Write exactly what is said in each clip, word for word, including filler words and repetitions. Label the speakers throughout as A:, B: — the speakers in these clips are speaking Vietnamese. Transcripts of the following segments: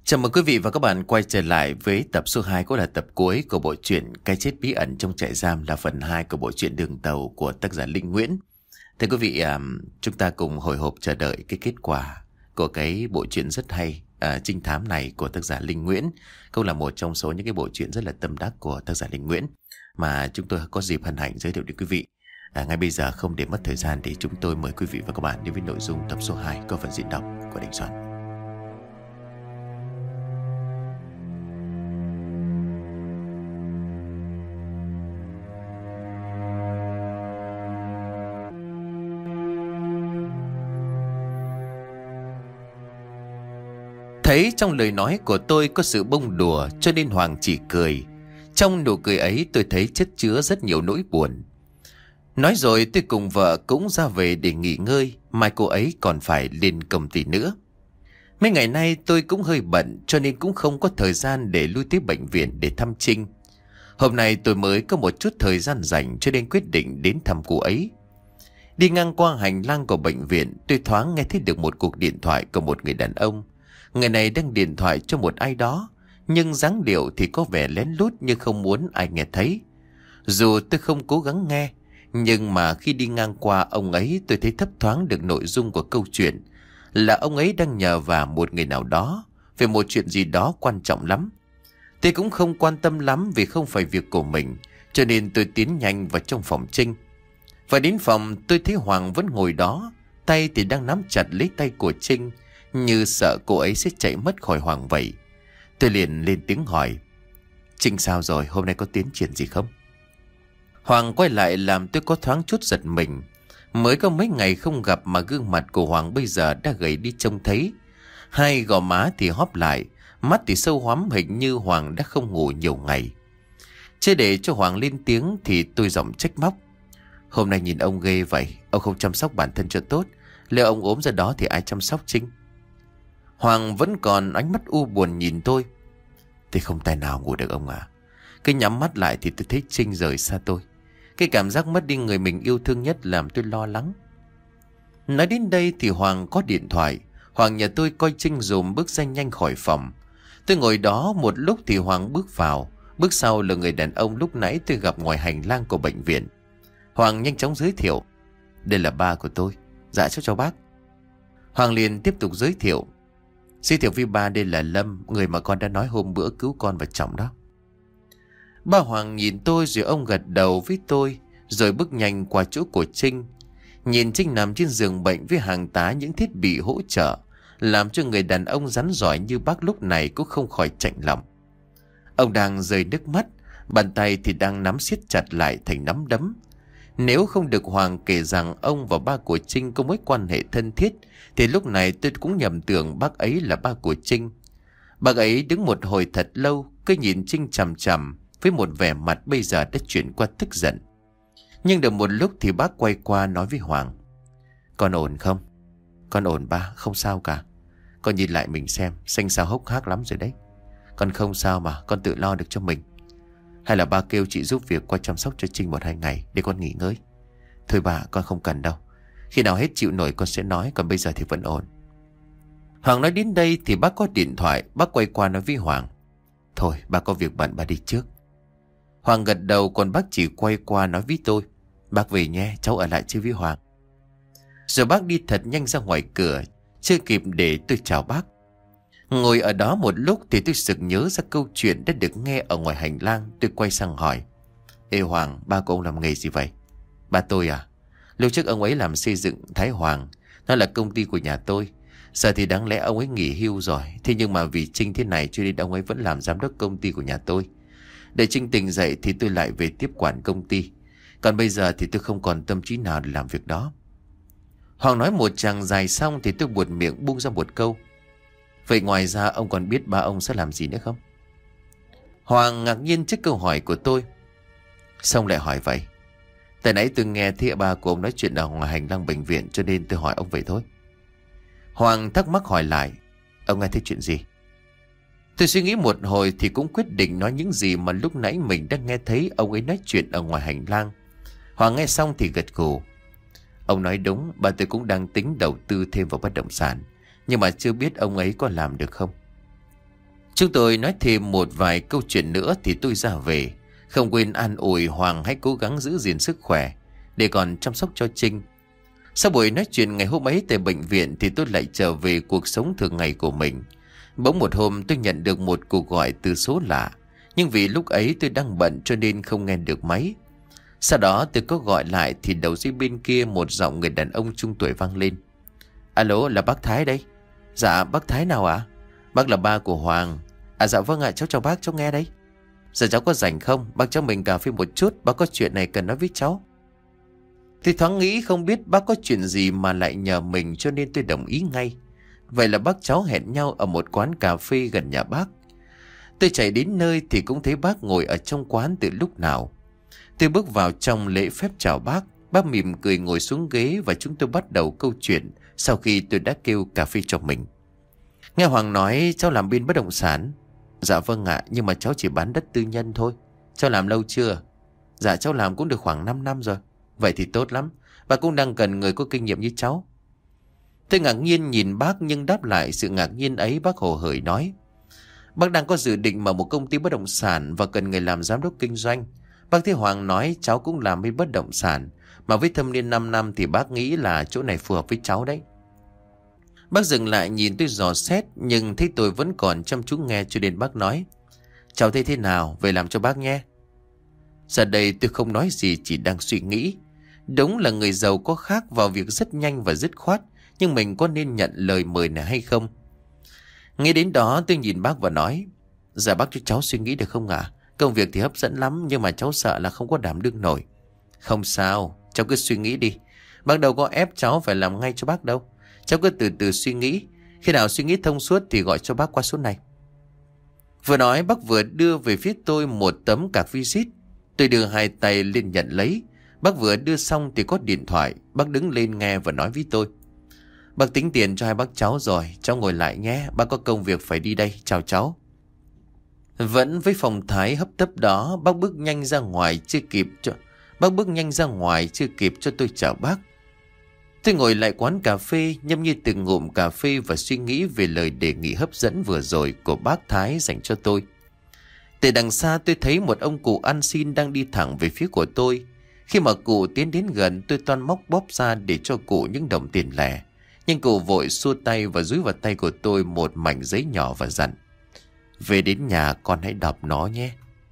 A: Chào mừng quý vị và các bạn quay trở lại với tập số hai, cũng là tập cuối của bộ truyện Cái chết bí ẩn trong trại giam, là phần hai của bộ truyện Đường Tàu của tác giả Linh Nguyễn. Thưa quý vị, à, chúng ta cùng hồi hộp chờ đợi cái kết quả của cái bộ truyện rất hay à, trinh thám này của tác giả Linh Nguyễn. Cũng là một trong số những cái bộ truyện rất là tâm đắc của tác giả Linh Nguyễn mà chúng tôi có dịp hân hạnh giới thiệu đến quý vị. À, ngay bây giờ không để mất thời gian thì chúng tôi mời quý vị và các bạn đến với nội dung tập số hai có phần diễn đọc của Đình Soạn. Thấy trong lời nói của tôi có sự bông đùa cho nên Hoàng chỉ cười. Trong nụ cười ấy tôi thấy chất chứa rất nhiều nỗi buồn. Nói rồi tôi cùng vợ cũng ra về để nghỉ ngơi, mai cô ấy còn phải lên công ty nữa. Mấy ngày nay tôi cũng hơi bận cho nên cũng không có thời gian để lui tới bệnh viện để thăm Trinh. Hôm nay tôi mới có một chút thời gian rảnh cho nên quyết định đến thăm cô ấy. Đi ngang qua hành lang của bệnh viện, tôi thoáng nghe thấy được một cuộc điện thoại của một người đàn ông. Người này đang điện thoại cho một ai đó, nhưng dáng điệu thì có vẻ lén lút như không muốn ai nghe thấy. Dù tôi không cố gắng nghe, nhưng mà khi đi ngang qua ông ấy tôi thấy thấp thoáng được nội dung của câu chuyện. Là ông ấy đang nhờ vả một người nào đó về một chuyện gì đó quan trọng lắm. Tôi cũng không quan tâm lắm vì không phải việc của mình, cho nên tôi tiến nhanh vào trong phòng Trinh. Và đến phòng tôi thấy Hoàng vẫn ngồi đó, tay thì đang nắm chặt lấy tay của Trinh, như sợ cô ấy sẽ chạy mất khỏi Hoàng vậy. Tôi liền lên tiếng hỏi: Trinh sao rồi, hôm nay có tiến triển gì không? Hoàng quay lại làm tôi có thoáng chút giật mình. Mới có mấy ngày không gặp mà gương mặt của Hoàng bây giờ đã gầy đi trông thấy. Hai gò má thì hóp lại, mắt thì sâu hoắm, hình như Hoàng đã không ngủ nhiều ngày. Chưa để cho Hoàng lên tiếng thì tôi giọng trách móc: Hôm nay nhìn ông ghê vậy, ông không chăm sóc bản thân cho tốt. Liệu ông ốm ra đó thì ai chăm sóc Trinh? Hoàng vẫn còn ánh mắt u buồn nhìn tôi. Tôi không tài nào ngủ được ông à. Cứ nhắm mắt lại thì tôi thấy Trinh rời xa tôi. Cái cảm giác mất đi người mình yêu thương nhất làm tôi lo lắng. Nói đến đây thì Hoàng có điện thoại. Hoàng nhờ tôi coi Trinh dùm, bước ra nhanh khỏi phòng. Tôi ngồi đó một lúc thì Hoàng bước vào. Bước sau là người đàn ông lúc nãy tôi gặp ngoài hành lang của bệnh viện. Hoàng nhanh chóng giới thiệu: Đây là ba của tôi. Dạ cháu chào bác. Hoàng liền tiếp tục giới thiệu: Giới thiệu với ba, đây là Lâm, người mà con đã nói hôm bữa cứu con và Trọng đó. Ba Hoàng nhìn tôi rồi ông gật đầu với tôi, rồi bước nhanh qua chỗ của Trinh. Nhìn Trinh nằm trên giường bệnh với hàng tá những thiết bị hỗ trợ, làm cho người đàn ông rắn giỏi như bác lúc này cũng không khỏi chạnh lòng. Ông đang rơi nước mắt, bàn tay thì đang nắm siết chặt lại thành nắm đấm. Nếu không được Hoàng kể rằng ông và ba của Trinh có mối quan hệ thân thiết, thì lúc này tôi cũng nhầm tưởng bác ấy là ba của Trinh. Bác ấy đứng một hồi thật lâu, cứ nhìn Trinh chằm chằm với một vẻ mặt bây giờ đã chuyển qua tức giận. Nhưng được một lúc thì bác quay qua nói với Hoàng: Con ổn không? Con ổn ba, không sao cả. Con nhìn lại mình xem, xanh xao hốc hác lắm rồi đấy. Con không sao mà, con tự lo được cho mình. Hay là ba kêu chị giúp việc qua chăm sóc cho Trinh một hai ngày để con nghỉ ngơi? Thôi bà, con không cần đâu. Khi nào hết chịu nổi con sẽ nói, còn bây giờ thì vẫn ổn. Hoàng nói đến đây thì bác có điện thoại. Bác quay qua nói với Hoàng: Thôi ba có việc bận, ba đi trước. Hoàng gật đầu, còn bác chỉ quay qua nói với tôi: Bác về nhé, cháu ở lại chơi với Hoàng. Rồi bác đi thật nhanh ra ngoài cửa, chưa kịp để tôi chào bác. Ngồi ở đó một lúc thì tôi sực nhớ ra câu chuyện đã được nghe ở ngoài hành lang. Tôi quay sang hỏi: Ê Hoàng, ba của ông làm nghề gì vậy? Ba tôi à? Lúc trước ông ấy làm xây dựng Thái Hoàng, nó là công ty của nhà tôi. Giờ thì đáng lẽ ông ấy nghỉ hưu rồi, thế nhưng mà vì Trinh thế này cho nên ông ấy vẫn làm giám đốc công ty của nhà tôi. Để Trinh tỉnh dậy thì tôi lại về tiếp quản công ty. Còn bây giờ thì tôi không còn tâm trí nào để làm việc đó. Hoàng nói một tràng dài xong thì tôi buột miệng buông ra một câu: Vậy ngoài ra ông còn biết ba ông sẽ làm gì nữa không? Hoàng ngạc nhiên trước câu hỏi của tôi. Xong lại hỏi vậy? Tại nãy tôi nghe thấy ba của ông nói chuyện ở ngoài hành lang bệnh viện, cho nên tôi hỏi ông vậy thôi. Hoàng thắc mắc hỏi lại: Ông nghe thấy chuyện gì? Tôi suy nghĩ một hồi thì cũng quyết định nói những gì mà lúc nãy mình đã nghe thấy ông ấy nói chuyện ở ngoài hành lang. Hoàng nghe xong thì gật gù: Ông nói đúng, ba tôi cũng đang tính đầu tư thêm vào bất động sản, nhưng mà chưa biết ông ấy có làm được không. Chúng tôi nói thêm một vài câu chuyện nữa thì tôi ra về, không quên an ủi Hoàng hãy cố gắng giữ gìn sức khỏe để còn chăm sóc cho Trinh. Sau buổi nói chuyện ngày hôm ấy tại bệnh viện thì tôi lại trở về cuộc sống thường ngày của mình. Bỗng một hôm tôi nhận được một cuộc gọi từ số lạ, nhưng vì lúc ấy tôi đang bận cho nên không nghe được máy. Sau đó tôi có gọi lại thì đầu dây bên kia một giọng người đàn ông trung tuổi vang lên. Alo, là bác Thái đây. Dạ, bác Thái nào ạ? À? Bác là ba của Hoàng. À dạ vâng ạ, cháu chào bác, cháu nghe đây. Giờ cháu có rảnh không? Bác cho mình cà phê một chút, bác có chuyện này cần nói với cháu. Tôi thoáng nghĩ không biết bác có chuyện gì mà lại nhờ mình, cho nên tôi đồng ý ngay. Vậy là bác cháu hẹn nhau ở một quán cà phê gần nhà bác. Tôi chạy đến nơi thì cũng thấy bác ngồi ở trong quán từ lúc nào. Tôi bước vào trong lễ phép chào bác. Bác mỉm cười ngồi xuống ghế và chúng tôi bắt đầu câu chuyện sau khi tôi đã kêu cà phê cho mình. Nghe Hoàng nói cháu làm bên bất động sản. Dạ vâng ạ, nhưng mà cháu chỉ bán đất tư nhân thôi. Cháu làm lâu chưa? Dạ cháu làm cũng được khoảng năm năm rồi. Vậy thì tốt lắm, bà cũng đang cần người có kinh nghiệm như cháu. Tôi ngạc nhiên nhìn bác, nhưng đáp lại sự ngạc nhiên ấy bác hồ hởi nói. Bác đang có dự định mở một công ty bất động sản và cần người làm giám đốc kinh doanh. Bác thấy Hoàng nói cháu cũng làm bên bất động sản, mà với thâm niên năm năm thì bác nghĩ là chỗ này phù hợp với cháu đấy. Bác dừng lại nhìn tôi dò xét, nhưng thấy tôi vẫn còn chăm chú nghe cho nên bác nói. Cháu thấy thế nào, về làm cho bác nhé. Giờ đây tôi không nói gì, chỉ đang suy nghĩ. Đúng là người giàu có khác vào việc rất nhanh và dứt khoát, nhưng mình có nên nhận lời mời này hay không? Nghe đến đó tôi nhìn bác và nói. Dạ bác cho cháu suy nghĩ được không ạ? À? Công việc thì hấp dẫn lắm, nhưng mà cháu sợ là không có đảm đương nổi. Không sao, cháu cứ suy nghĩ đi. Bác đâu có ép cháu phải làm ngay cho bác đâu. Cháu cứ từ từ suy nghĩ. Khi nào suy nghĩ thông suốt thì gọi cho bác qua số này. Vừa nói bác vừa đưa về phía tôi một tấm cạc visit. Tôi đưa hai tay lên nhận lấy. Bác vừa đưa xong thì có điện thoại. Bác đứng lên nghe và nói với tôi. Bác tính tiền cho hai bác cháu rồi, cháu ngồi lại nhé, bác có công việc phải đi đây, chào cháu. Vẫn với phong thái hấp tấp đó, bác bước nhanh ra ngoài chưa kịp cho Bác bước nhanh ra ngoài chưa kịp cho tôi chào bác. Tôi ngồi lại quán cà phê, nhâm nhi từng ngụm cà phê và suy nghĩ về lời đề nghị hấp dẫn vừa rồi của bác Thái dành cho tôi. Từ đằng xa tôi thấy một ông cụ ăn xin đang đi thẳng về phía của tôi. Khi mà cụ tiến đến gần, tôi toan móc bóp ra để cho cụ những đồng tiền lẻ. Nhưng cụ vội xua tay và dúi vào tay của tôi một mảnh giấy nhỏ và dặn. Về đến nhà con hãy đọc nó nhé.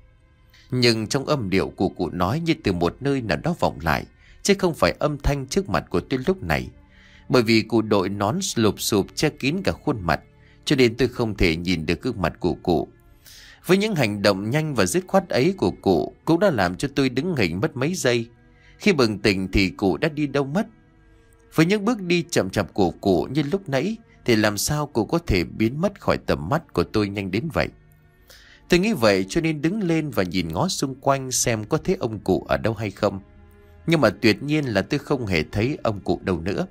A: Nhưng trong âm điệu của cụ nói như từ một nơi nào đó vọng lại, chứ không phải âm thanh trước mặt của tôi lúc này. Bởi vì cụ đội nón lụp xụp che kín cả khuôn mặt, cho nên tôi không thể nhìn được gương mặt của cụ. Với những hành động nhanh và dứt khoát ấy của cụ cũng đã làm cho tôi đứng hình mất mấy giây. Khi bừng tỉnh thì cụ đã đi đâu mất. Với những bước đi chậm chạp của cụ như lúc nãy thì làm sao cụ có thể biến mất khỏi tầm mắt của tôi nhanh đến vậy. Tôi nghĩ vậy cho nên đứng lên và nhìn ngó xung quanh xem có thấy ông cụ ở đâu hay không. Nhưng mà tuyệt nhiên là tôi không hề thấy ông cụ đâu nữa.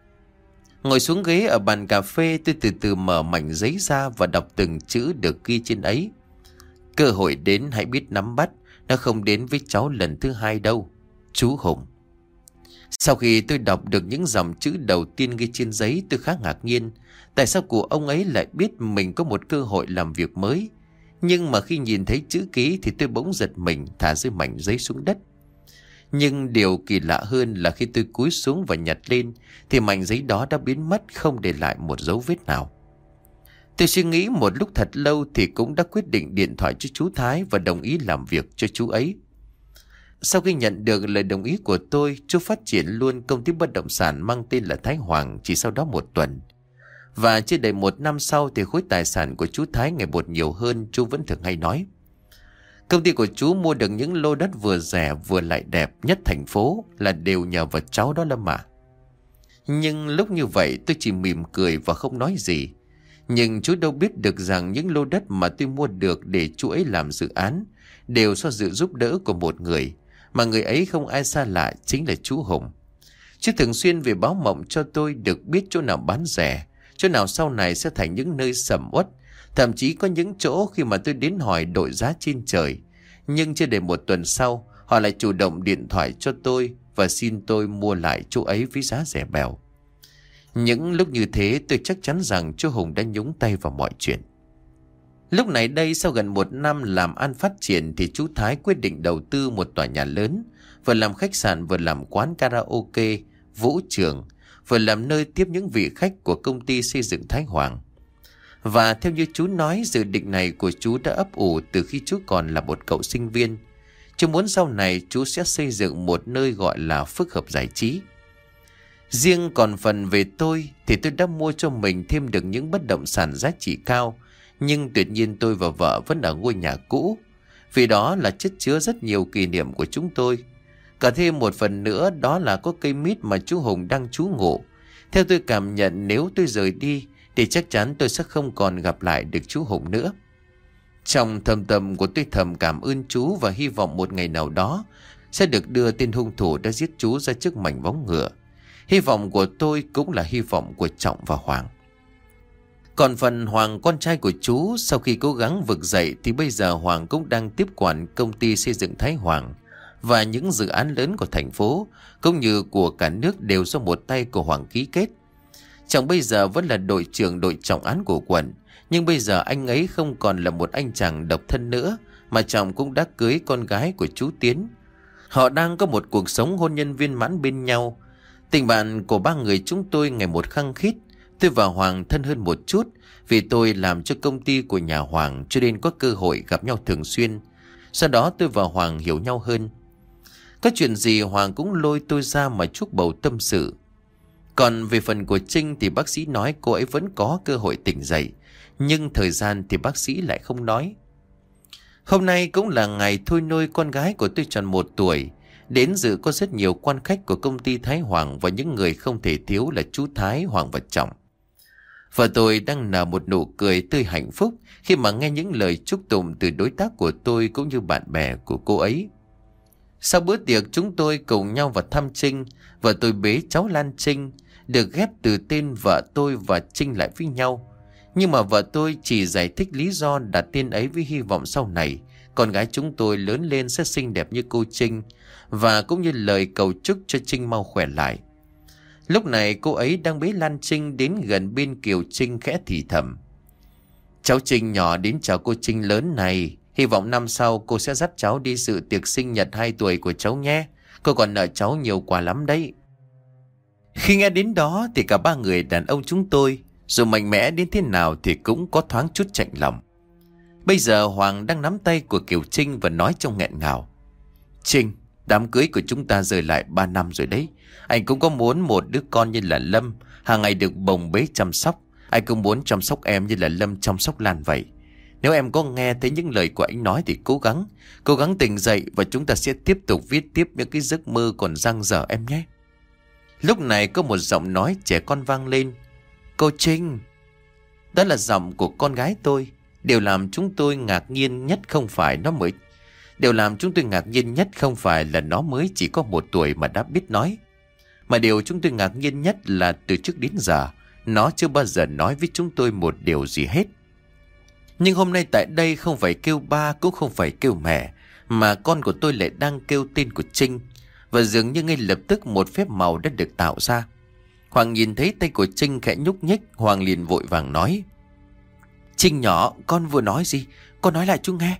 A: Ngồi xuống ghế ở bàn cà phê, tôi từ từ mở mảnh giấy ra và đọc từng chữ được ghi trên ấy. Cơ hội đến hãy biết nắm bắt, nó không đến với cháu lần thứ hai đâu. Chú Hùng. Sau khi tôi đọc được những dòng chữ đầu tiên ghi trên giấy, tôi khá ngạc nhiên. Tại sao cụ ông ấy lại biết mình có một cơ hội làm việc mới? Nhưng mà khi nhìn thấy chữ ký thì tôi bỗng giật mình, thả rơi mảnh giấy xuống đất. Nhưng điều kỳ lạ hơn là khi tôi cúi xuống và nhặt lên thì mảnh giấy đó đã biến mất, không để lại một dấu vết nào. Tôi suy nghĩ một lúc thật lâu thì cũng đã quyết định điện thoại cho chú Thái và đồng ý làm việc cho chú ấy. Sau khi nhận được lời đồng ý của tôi, chú phát triển luôn công ty bất động sản mang tên là Thái Hoàng chỉ sau đó một tuần. Và chưa đầy một năm sau thì khối tài sản của chú Thái ngày một nhiều hơn, chú vẫn thường hay nói. Công ty của chú mua được những lô đất vừa rẻ vừa lại đẹp nhất thành phố là đều nhờ vào cháu đó Lâm ạ. Nhưng lúc như vậy tôi chỉ mỉm cười và không nói gì. Nhưng chú đâu biết được rằng những lô đất mà tôi mua được để chú ấy làm dự án đều do sự giúp đỡ của một người, mà người ấy không ai xa lạ, chính là chú Hùng. Chú thường xuyên về báo mộng cho tôi được biết chỗ nào bán rẻ, chỗ nào sau này sẽ thành những nơi sầm uất. Thậm chí có những chỗ khi mà tôi đến hỏi đội giá trên trời, nhưng chưa đầy một tuần sau họ lại chủ động điện thoại cho tôi và xin tôi mua lại chỗ ấy với giá rẻ bèo. Những lúc như thế tôi chắc chắn rằng chú Hùng đã nhúng tay vào mọi chuyện. Lúc này đây sau gần một năm làm ăn phát triển thì chú Thái quyết định đầu tư một tòa nhà lớn, vừa làm khách sạn vừa làm quán karaoke, vũ trường, vừa làm nơi tiếp những vị khách của công ty xây dựng Thái Hoàng. Và theo như chú nói, dự định này của chú đã ấp ủ từ khi chú còn là một cậu sinh viên. Chú muốn sau này chú sẽ xây dựng một nơi gọi là phức hợp giải trí. Riêng còn phần về tôi thì tôi đã mua cho mình thêm được những bất động sản giá trị cao. Nhưng tuyệt nhiên tôi và vợ vẫn ở ngôi nhà cũ, vì đó là chất chứa rất nhiều kỷ niệm của chúng tôi. Cả thêm một phần nữa đó là có cây mít mà chú Hùng đang trú ngụ. Theo tôi cảm nhận, nếu tôi rời đi thì chắc chắn tôi sẽ không còn gặp lại được chú Hùng nữa. Trong thầm tâm của tôi thầm cảm ơn chú và hy vọng một ngày nào đó sẽ được đưa tên hung thủ đã giết chú ra trước mảnh bóng ngựa. Hy vọng của tôi cũng là hy vọng của Trọng và Hoàng. Còn phần Hoàng, con trai của chú, sau khi cố gắng vực dậy thì bây giờ Hoàng cũng đang tiếp quản công ty xây dựng Thái Hoàng, và những dự án lớn của thành phố cũng như của cả nước đều do một tay của Hoàng ký kết. Trọng bây giờ vẫn là đội trưởng đội trọng án của quận, nhưng bây giờ anh ấy không còn là một anh chàng độc thân nữa, mà Trọng cũng đã cưới con gái của chú Tiến. Họ đang có một cuộc sống hôn nhân viên mãn bên nhau. Tình bạn của ba người chúng tôi ngày một khăng khít. Tôi và Hoàng thân hơn một chút vì tôi làm cho công ty của nhà Hoàng, cho nên có cơ hội gặp nhau thường xuyên. Sau đó tôi và Hoàng hiểu nhau hơn. Có chuyện gì Hoàng cũng lôi tôi ra mà chuốc bầu tâm sự. Còn về phần của Trinh thì bác sĩ nói cô ấy vẫn có cơ hội tỉnh dậy, nhưng thời gian thì bác sĩ lại không nói. Hôm nay cũng là ngày thôi nôi con gái của tôi tròn một tuổi. Đến dự có rất nhiều quan khách của công ty Thái Hoàng, và những người không thể thiếu là chú Thái, Hoàng và Trọng. Vợ tôi đang nở một nụ cười tươi hạnh phúc khi mà nghe những lời chúc tụng từ đối tác của tôi cũng như bạn bè của cô ấy. Sau bữa tiệc chúng tôi cùng nhau vào thăm Trinh. Vợ tôi bế cháu Lan Trinh, được ghép từ tên vợ tôi và Trinh lại với nhau. Nhưng mà vợ tôi chỉ giải thích lý do đặt tên ấy với hy vọng sau này con gái chúng tôi lớn lên sẽ xinh đẹp như cô Trinh, và cũng như lời cầu chúc cho Trinh mau khỏe lại. Lúc này cô ấy đang bế Lan Trinh đến gần bên Kiều Trinh khẽ thì thầm: "Cháu Trinh nhỏ đến chào cô Trinh lớn này. Hy vọng năm sau cô sẽ dắt cháu đi dự tiệc sinh nhật hai tuổi của cháu nhé. Cô còn nợ cháu nhiều quà lắm đấy." Khi nghe đến đó thì cả ba người đàn ông chúng tôi, dù mạnh mẽ đến thế nào thì cũng có thoáng chút chạnh lòng. Bây giờ Hoàng đang nắm tay của Kiều Trinh và nói trong nghẹn ngào: "Trinh, đám cưới của chúng ta rời lại ba năm rồi đấy. Anh cũng có muốn một đứa con như là Lâm hàng ngày được bồng bế chăm sóc. Anh cũng muốn chăm sóc em như là Lâm chăm sóc Lan vậy. Nếu em có nghe thấy những lời của anh nói thì cố gắng, cố gắng tỉnh dậy, và chúng ta sẽ tiếp tục viết tiếp những cái giấc mơ còn dang dở em nhé." Lúc này có một giọng nói trẻ con vang lên: "Cô Trinh." Đó là giọng của con gái tôi. Điều làm chúng tôi ngạc nhiên nhất không phải nó mới Điều làm chúng tôi ngạc nhiên nhất không phải là nó mới chỉ có một tuổi mà đã biết nói, mà điều chúng tôi ngạc nhiên nhất là từ trước đến giờ nó chưa bao giờ nói với chúng tôi một điều gì hết. Nhưng hôm nay tại đây không phải kêu ba cũng không phải kêu mẹ, mà con của tôi lại đang kêu tên của Trinh. Và dường như ngay lập tức một phép màu đã được tạo ra. Hoàng nhìn thấy tay của Trinh khẽ nhúc nhích, Hoàng liền vội vàng nói: "Trinh nhỏ, con vừa nói gì? Con nói lại chú nghe."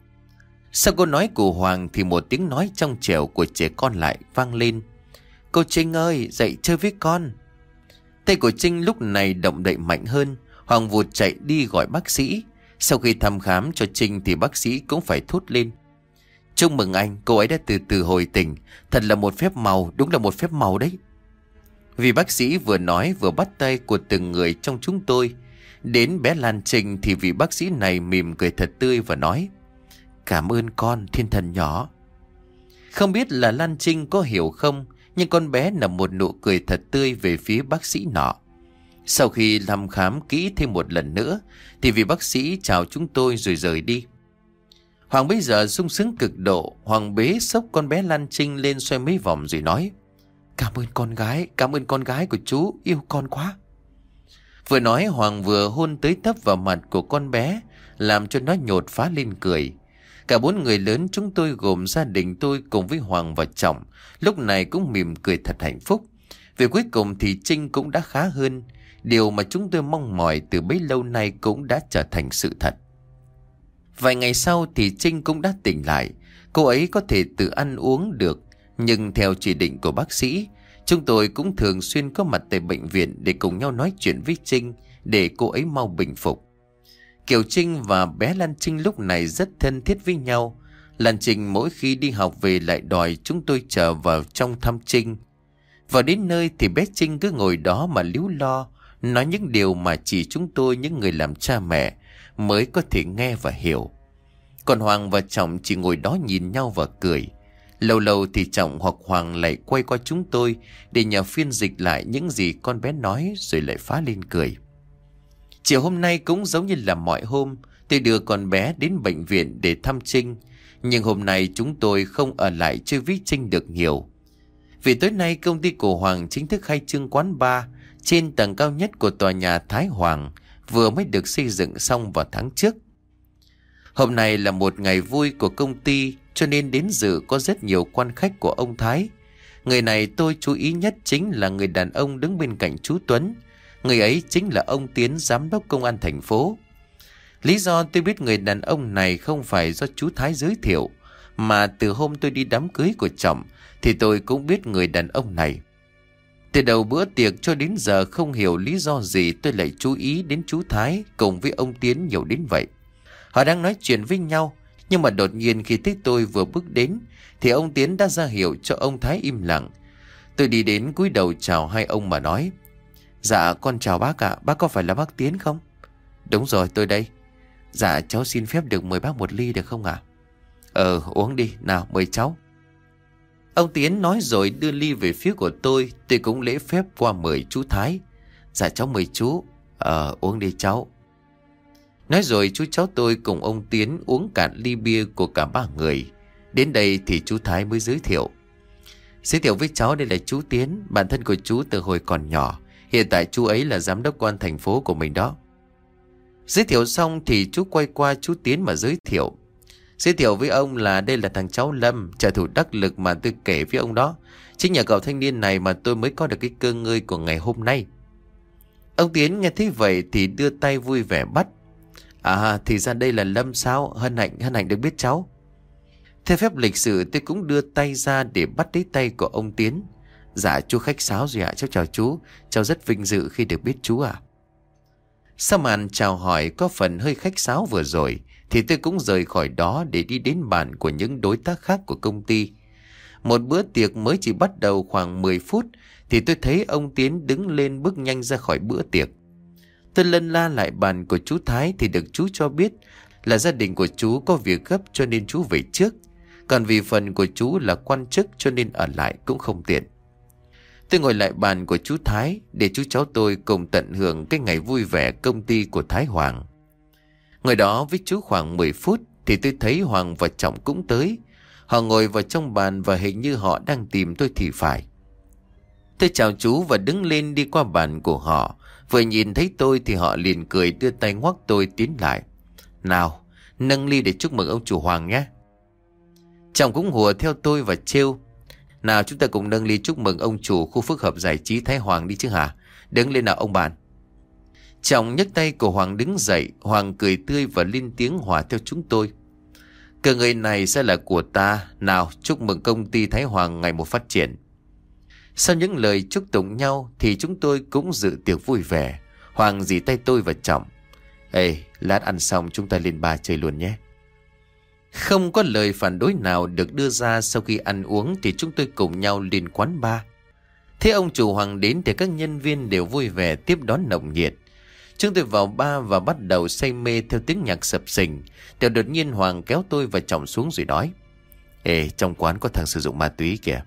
A: Sau câu nói của Hoàng thì một tiếng nói trong trẻo của trẻ con lại vang lên: "Cô Trinh ơi, dậy chơi với con." Tay của Trinh lúc này động đậy mạnh hơn. Hoàng vụt chạy đi gọi bác sĩ. Sau khi thăm khám cho Trinh thì bác sĩ cũng phải thốt lên: "Chúc mừng anh, cô ấy đã từ từ hồi tỉnh. Thật là một phép màu, đúng là một phép màu đấy." Vì bác sĩ vừa nói vừa bắt tay của từng người trong chúng tôi. Đến bé Lan Trinh thì vị bác sĩ này mỉm cười thật tươi và nói: "Cảm ơn con, thiên thần nhỏ." Không biết là Lan Trinh có hiểu không, nhưng con bé nở một nụ cười thật tươi về phía bác sĩ nọ. Sau khi thăm khám kỹ thêm một lần nữa thì vị bác sĩ chào chúng tôi rồi rời đi. Hoàng bây giờ sung sướng cực độ. Hoàng bế xốc con bé Lan Trinh lên xoay mấy vòng rồi nói: "Cảm ơn con gái, cảm ơn con gái của chú, yêu con quá." Vừa nói Hoàng vừa hôn tới tấp vào mặt của con bé, làm cho nó nhột phá lên cười. Cả bốn người lớn chúng tôi gồm gia đình tôi cùng với Hoàng và Trọng lúc này cũng mỉm cười thật hạnh phúc. Vì cuối cùng thì Trinh cũng đã khá hơn. Điều mà chúng tôi mong mỏi từ bấy lâu nay cũng đã trở thành sự thật. Vài ngày sau thì Trinh cũng đã tỉnh lại. Cô ấy có thể tự ăn uống được, nhưng theo chỉ định của bác sĩ, chúng tôi cũng thường xuyên có mặt tại bệnh viện để cùng nhau nói chuyện với Trinh để cô ấy mau bình phục. Kiều Trinh và bé Lan Trinh lúc này rất thân thiết với nhau. Lan Trinh mỗi khi đi học về lại đòi chúng tôi chờ vào trong thăm Trinh. Vào đến nơi thì bé Trinh cứ ngồi đó mà líu lo, nói những điều mà chỉ chúng tôi, những người làm cha mẹ, mới có thể nghe và hiểu. Còn Hoàng và Trọng chỉ ngồi đó nhìn nhau và cười. Lâu lâu thì Trọng hoặc Hoàng lại quay qua chúng tôi để nhờ phiên dịch lại những gì con bé nói, rồi lại phá lên cười. Chiều hôm nay cũng giống như là mọi hôm, tôi đưa con bé đến bệnh viện để thăm Trinh. Nhưng hôm nay chúng tôi không ở lại chơi với Trinh được nhiều, vì tối nay công ty của Hoàng chính thức khai trương quán bar trên tầng cao nhất của tòa nhà Thái Hoàng, vừa mới được xây dựng xong vào tháng trước. Hôm nay là một ngày vui của công ty, cho nên đến dự có rất nhiều quan khách của ông Thái. Người này tôi chú ý nhất chính là người đàn ông đứng bên cạnh chú Tuấn. Người ấy chính là ông Tiến, giám đốc công an thành phố. Lý do tôi biết người đàn ông này không phải do chú Thái giới thiệu, mà từ hôm tôi đi đám cưới của Trọng thì tôi cũng biết người đàn ông này. Từ đầu bữa tiệc cho đến giờ không hiểu lý do gì tôi lại chú ý đến chú Thái cùng với ông Tiến nhiều đến vậy. Họ đang nói chuyện với nhau, nhưng mà đột nhiên khi thấy tôi vừa bước đến thì ông Tiến đã ra hiệu cho ông Thái im lặng. Tôi đi đến cúi đầu chào hai ông mà nói: "Dạ con chào bác ạ, bác có phải là bác Tiến không?" "Đúng rồi, tôi đây." "Dạ cháu xin phép được mời bác một ly được không ạ?" "Ờ uống đi, nào mời cháu." Ông Tiến nói rồi đưa ly về phía của tôi. Tôi cũng lễ phép qua mời chú Thái. "Dạ cháu mời chú." "Ờ uống đi cháu." Nói rồi chú cháu tôi cùng ông Tiến uống cạn ly bia của cả ba người. Đến đây thì chú Thái mới giới thiệu. "Giới thiệu với cháu, đây là chú Tiến, bạn thân của chú từ hồi còn nhỏ. Hiện tại chú ấy là giám đốc công an thành phố của mình đó." Giới thiệu xong thì chú quay qua chú Tiến mà giới thiệu. "Giới thiệu với ông là đây là thằng cháu Lâm, trợ thủ đắc lực mà tôi kể với ông đó. Chính nhờ cậu thanh niên này mà tôi mới có được cái cơ ngơi của ngày hôm nay." Ông Tiến nghe thấy vậy thì đưa tay vui vẻ bắt. "À thì ra đây là Lâm sao, hân hạnh hân hạnh được biết cháu." Theo phép lịch sự tôi cũng đưa tay ra để bắt lấy tay của ông Tiến. "Dạ chú khách sáo rồi ạ, cháu chào chú, cháu rất vinh dự khi được biết chú ạ." Sau màn chào hỏi có phần hơi khách sáo vừa rồi thì tôi cũng rời khỏi đó để đi đến bàn của những đối tác khác của công ty. Một bữa tiệc mới chỉ bắt đầu khoảng mười phút thì tôi thấy ông Tiến đứng lên bước nhanh ra khỏi bữa tiệc. Tôi lân la lại bàn của chú Thái thì được chú cho biết là gia đình của chú có việc gấp cho nên chú về trước. Còn vì phần của chú là quan chức cho nên ở lại cũng không tiện. Tôi ngồi lại bàn của chú Thái để chú cháu tôi cùng tận hưởng cái ngày vui vẻ công ty của Thái Hoàng. Ngồi đó với chú khoảng mười phút thì tôi thấy Hoàng và Trọng cũng tới. Họ ngồi vào trong bàn và hình như họ đang tìm tôi thì phải. Tôi chào chú và đứng lên đi qua bàn của họ. Vừa nhìn thấy tôi thì họ liền cười đưa tay ngoắc tôi tiến lại. "Nào, nâng ly để chúc mừng ông chủ Hoàng nhé." Trọng cũng hùa theo tôi và trêu: "Nào chúng ta cùng nâng ly chúc mừng ông chủ khu phức hợp giải trí Thái Hoàng đi chứ hả? Đứng lên nào ông bạn." Trọng nhấc tay của Hoàng đứng dậy. Hoàng cười tươi và lên tiếng hòa theo chúng tôi: "Cơ ngơi này sẽ là của ta. Nào chúc mừng công ty Thái Hoàng ngày một phát triển." Sau những lời chúc tụng nhau thì chúng tôi cũng dự tiệc vui vẻ. Hoàng dì tay tôi và Trọng: "Ê, lát ăn xong chúng ta lên bar chơi luôn nhé." Không có lời phản đối nào được đưa ra. Sau khi ăn uống thì chúng tôi cùng nhau lên quán bar. Thế ông chủ Hoàng đến thì các nhân viên đều vui vẻ tiếp đón nồng nhiệt. Chúng tôi vào bar và bắt đầu say mê theo tiếng nhạc sập sình. Thì đột nhiên Hoàng kéo tôi và Trọng xuống rồi nói: "Ê, trong quán có thằng sử dụng ma túy kìa."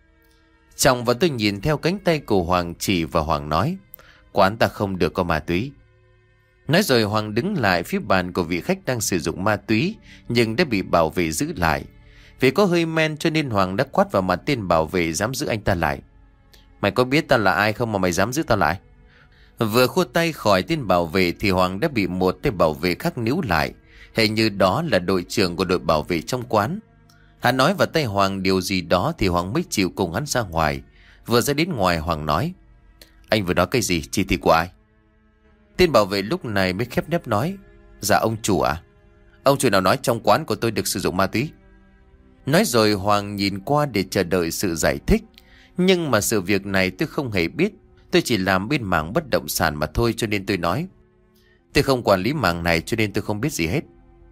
A: Trọng và tôi nhìn theo cánh tay của Hoàng chỉ và Hoàng nói: "Quán ta không được có ma túy." Nói rồi Hoàng đứng lại phía bàn của vị khách đang sử dụng ma túy nhưng đã bị bảo vệ giữ lại. Vì có hơi men cho nên Hoàng đã quát vào mặt tên bảo vệ dám giữ anh ta lại. "Mày có biết ta là ai không mà mày dám giữ ta lại?" Vừa khua tay khỏi tên bảo vệ thì Hoàng đã bị một tên bảo vệ khác níu lại. Hình như đó là đội trưởng của đội bảo vệ trong quán. Hắn nói vào tay Hoàng điều gì đó thì Hoàng mới chịu cùng hắn ra ngoài. Vừa ra đến ngoài Hoàng nói: "Anh vừa nói cái gì, chỉ thị của ai?" Tên bảo vệ lúc này mới khép nép nói: "Dạ ông chủ ạ." Ông chủ nào nói trong quán của tôi được sử dụng ma túy? Nói rồi Hoàng nhìn qua để chờ đợi sự giải thích. Nhưng mà sự việc này tôi không hề biết. Tôi chỉ làm bên mảng bất động sản mà thôi, cho nên tôi nói tôi không quản lý mảng này, cho nên tôi không biết gì hết.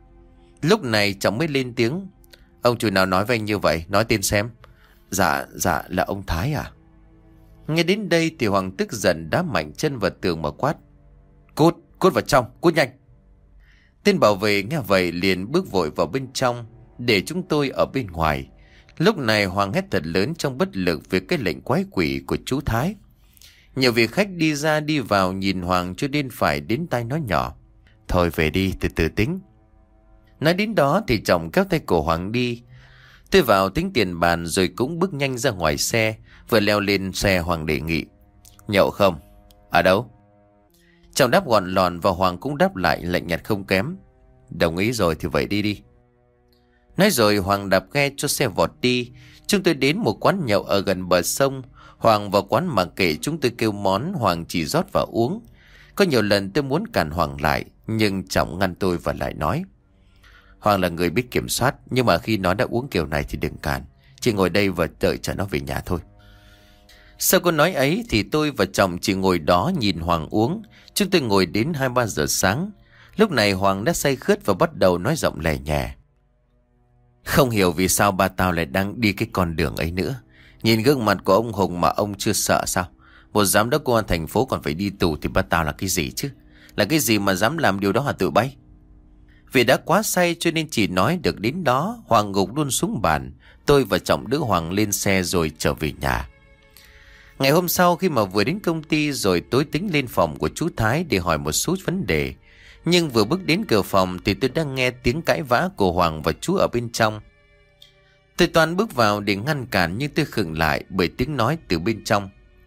A: Lúc này Trọng mới lên tiếng. Ông chủ nào nói với anh như vậy? Nói tên xem. Dạ, dạ là ông Thái à? Nghe đến đây thì Hoàng tức giận đá mạnh chân vào tường mà quát. Cút, cút vào trong, cút nhanh. Tên bảo vệ nghe vậy liền bước vội vào bên trong, để chúng tôi ở bên ngoài. Lúc này Hoàng hét thật lớn trong bất lực về cái lệnh quái quỷ của chú Thái. Nhiều vị khách đi ra đi vào nhìn Hoàng cho đến phải đến tai nói nhỏ. Thôi về đi, từ từ tính. Nói đến đó thì chồng kéo tay cổ Hoàng đi. Tôi vào tính tiền bàn rồi cũng bước nhanh ra ngoài xe. Vừa leo lên xe Hoàng đề nghị. Nhậu không? Ở đâu? Chồng đáp gọn lòn và Hoàng cũng đáp lại lạnh nhạt không kém. Đồng ý rồi thì vậy đi đi. Nói rồi Hoàng đạp ghe cho xe vọt đi. Chúng tôi đến một quán nhậu ở gần bờ sông. Hoàng vào quán mà kể chúng tôi kêu món, Hoàng chỉ rót vào uống. Có nhiều lần tôi muốn cản Hoàng lại, nhưng Trọng ngăn tôi và lại nói. Hoàng là người biết kiểm soát, nhưng mà khi nó đã uống kiểu này thì đừng cản. Chỉ ngồi đây và đợi cho nó về nhà thôi. Sau câu nói ấy thì tôi và Trọng chỉ ngồi đó nhìn Hoàng uống. Chúng tôi ngồi đến hai ba giờ sáng. Lúc này Hoàng đã say khướt và bắt đầu nói giọng lè nhẹ. Không hiểu vì sao ba tao lại đang đi cái con đường ấy nữa. Nhìn gương mặt của ông Hùng mà ông chưa sợ sao? Một giám đốc công an thành phố còn phải đi tù thì ba tao là cái gì chứ? Là cái gì mà dám làm điều đó hả tụi bay? Vì đã quá say cho nên chỉ nói được đến đó, Hoàng gục luôn xuống bàn. Tôi và Trọng đỡ Hoàng lên xe rồi trở về nhà. Ngày hôm sau khi mà vừa đến công ty rồi tôi tính lên phòng của chú Thái để hỏi một số vấn đề. Nhưng vừa bước đến cửa phòng thì tôi đang nghe tiếng cãi vã của Hoàng và chú ở bên trong. Tôi toan bước vào để ngăn cản nhưng tôi khựng lại bởi tiếng nói từ bên trong.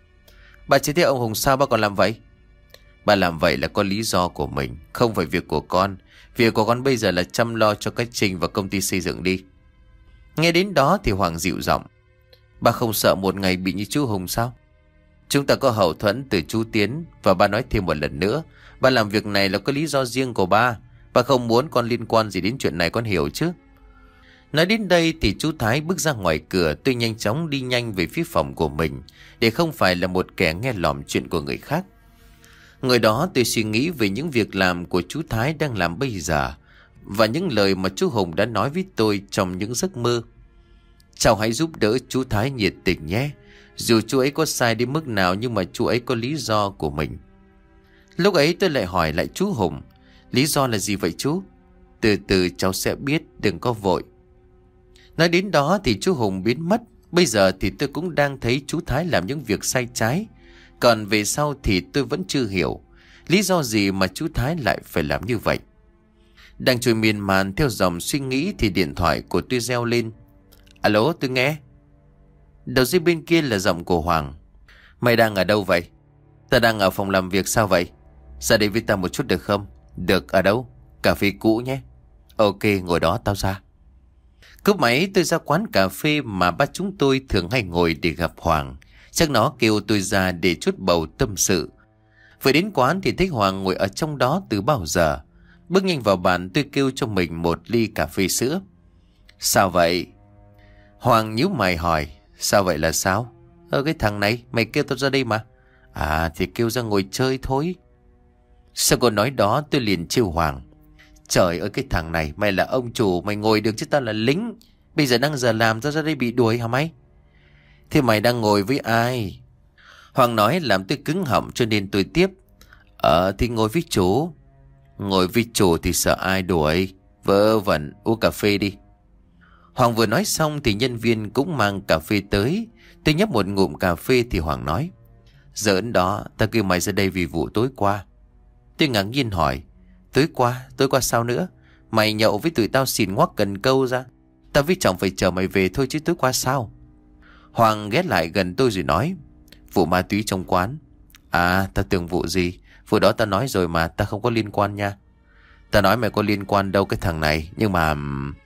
A: Bà chỉ thấy ông Hùng sao bà còn làm vậy? Bà làm vậy là có lý do của mình, không phải việc của con. Việc của con bây giờ là chăm lo cho cái Trinh và công ty xây dựng đi. Nghe đến đó thì Hoàng dịu giọng. Bà không sợ một ngày bị như chú Hùng sao? Chúng ta có hậu thuẫn từ chú Tiến. Và bà nói thêm một lần nữa, bà làm việc này là có lý do riêng của bà. Bà không muốn con liên quan gì đến chuyện này, con hiểu chứ? Nói đến đây thì chú Thái bước ra ngoài cửa. Tôi nhanh chóng đi nhanh về phía phòng của mình, để không phải là một kẻ nghe lỏm chuyện của người khác. Người đó tôi suy nghĩ về những việc làm của chú Thái đang làm bây giờ, và những lời mà chú Hùng đã nói với tôi trong những giấc mơ. Cháu hãy giúp đỡ chú Thái nhiệt tình nhé. Dù chú ấy có sai đến mức nào nhưng mà chú ấy có lý do của mình. Lúc ấy tôi lại hỏi lại chú Hùng. Lý do là gì vậy chú? Từ từ cháu sẽ biết, đừng có vội. Nói đến đó thì chú Hùng biến mất. Bây giờ thì tôi cũng đang thấy chú Thái làm những việc sai trái. Còn về sau thì tôi vẫn chưa hiểu lý do gì mà chú Thái lại phải làm như vậy. Đang trôi miên man theo dòng suy nghĩ thì điện thoại của tôi reo lên. Alo, tôi nghe. Đầu dây bên kia là giọng của Hoàng. Mày đang ở đâu vậy? Ta đang ở phòng làm việc. Sao vậy? Ra đây với ta một chút được không? Được, ở đâu? Cà phê cũ nhé. Ok, ngồi đó tao ra. Cúp máy tôi ra quán cà phê mà ba chúng tôi thường hay ngồi để gặp Hoàng. Chắc nó kêu tôi ra để chút bầu tâm sự. Vừa đến quán thì thấy Hoàng ngồi ở trong đó từ bao giờ. Bước nhanh vào bàn tôi kêu cho mình một ly cà phê sữa. Sao vậy? Hoàng nhíu mày hỏi. Sao vậy là sao? Ơ cái thằng này mày kêu tao ra đây mà. À thì kêu ra ngồi chơi thôi. Sau câu nói đó tôi liền trêu Hoàng. Trời ơi cái thằng này, mày là ông chủ mày ngồi được chứ tao là lính. Bây giờ đang giờ làm tao ra đây bị đuổi hả mày? Thế mày đang ngồi với ai? Hoàng nói làm tôi cứng họng cho nên tôi tiếp. Ờ thì ngồi với chủ. Ngồi với chủ thì sợ ai đuổi? Vớ vẩn, uống cà phê đi. Hoàng vừa nói xong thì nhân viên cũng mang cà phê tới. Tôi nhấp một ngụm cà phê thì Hoàng nói. Giỡn đó, tao kêu mày ra đây vì vụ tối qua. Tôi ngạc nhiên hỏi. Tối qua, tối qua sao nữa? Mày nhậu với tụi tao xỉn ngoắc cần câu ra. Tao với chồng phải chờ mày về thôi chứ tối qua sao? Hoàng ghé lại gần tôi rồi nói. Vụ ma túy trong quán. À, tao tưởng vụ gì? Vụ đó tao nói rồi mà, tao không có liên quan nha. Tao nói mày có liên quan đâu cái thằng này. Nhưng mà...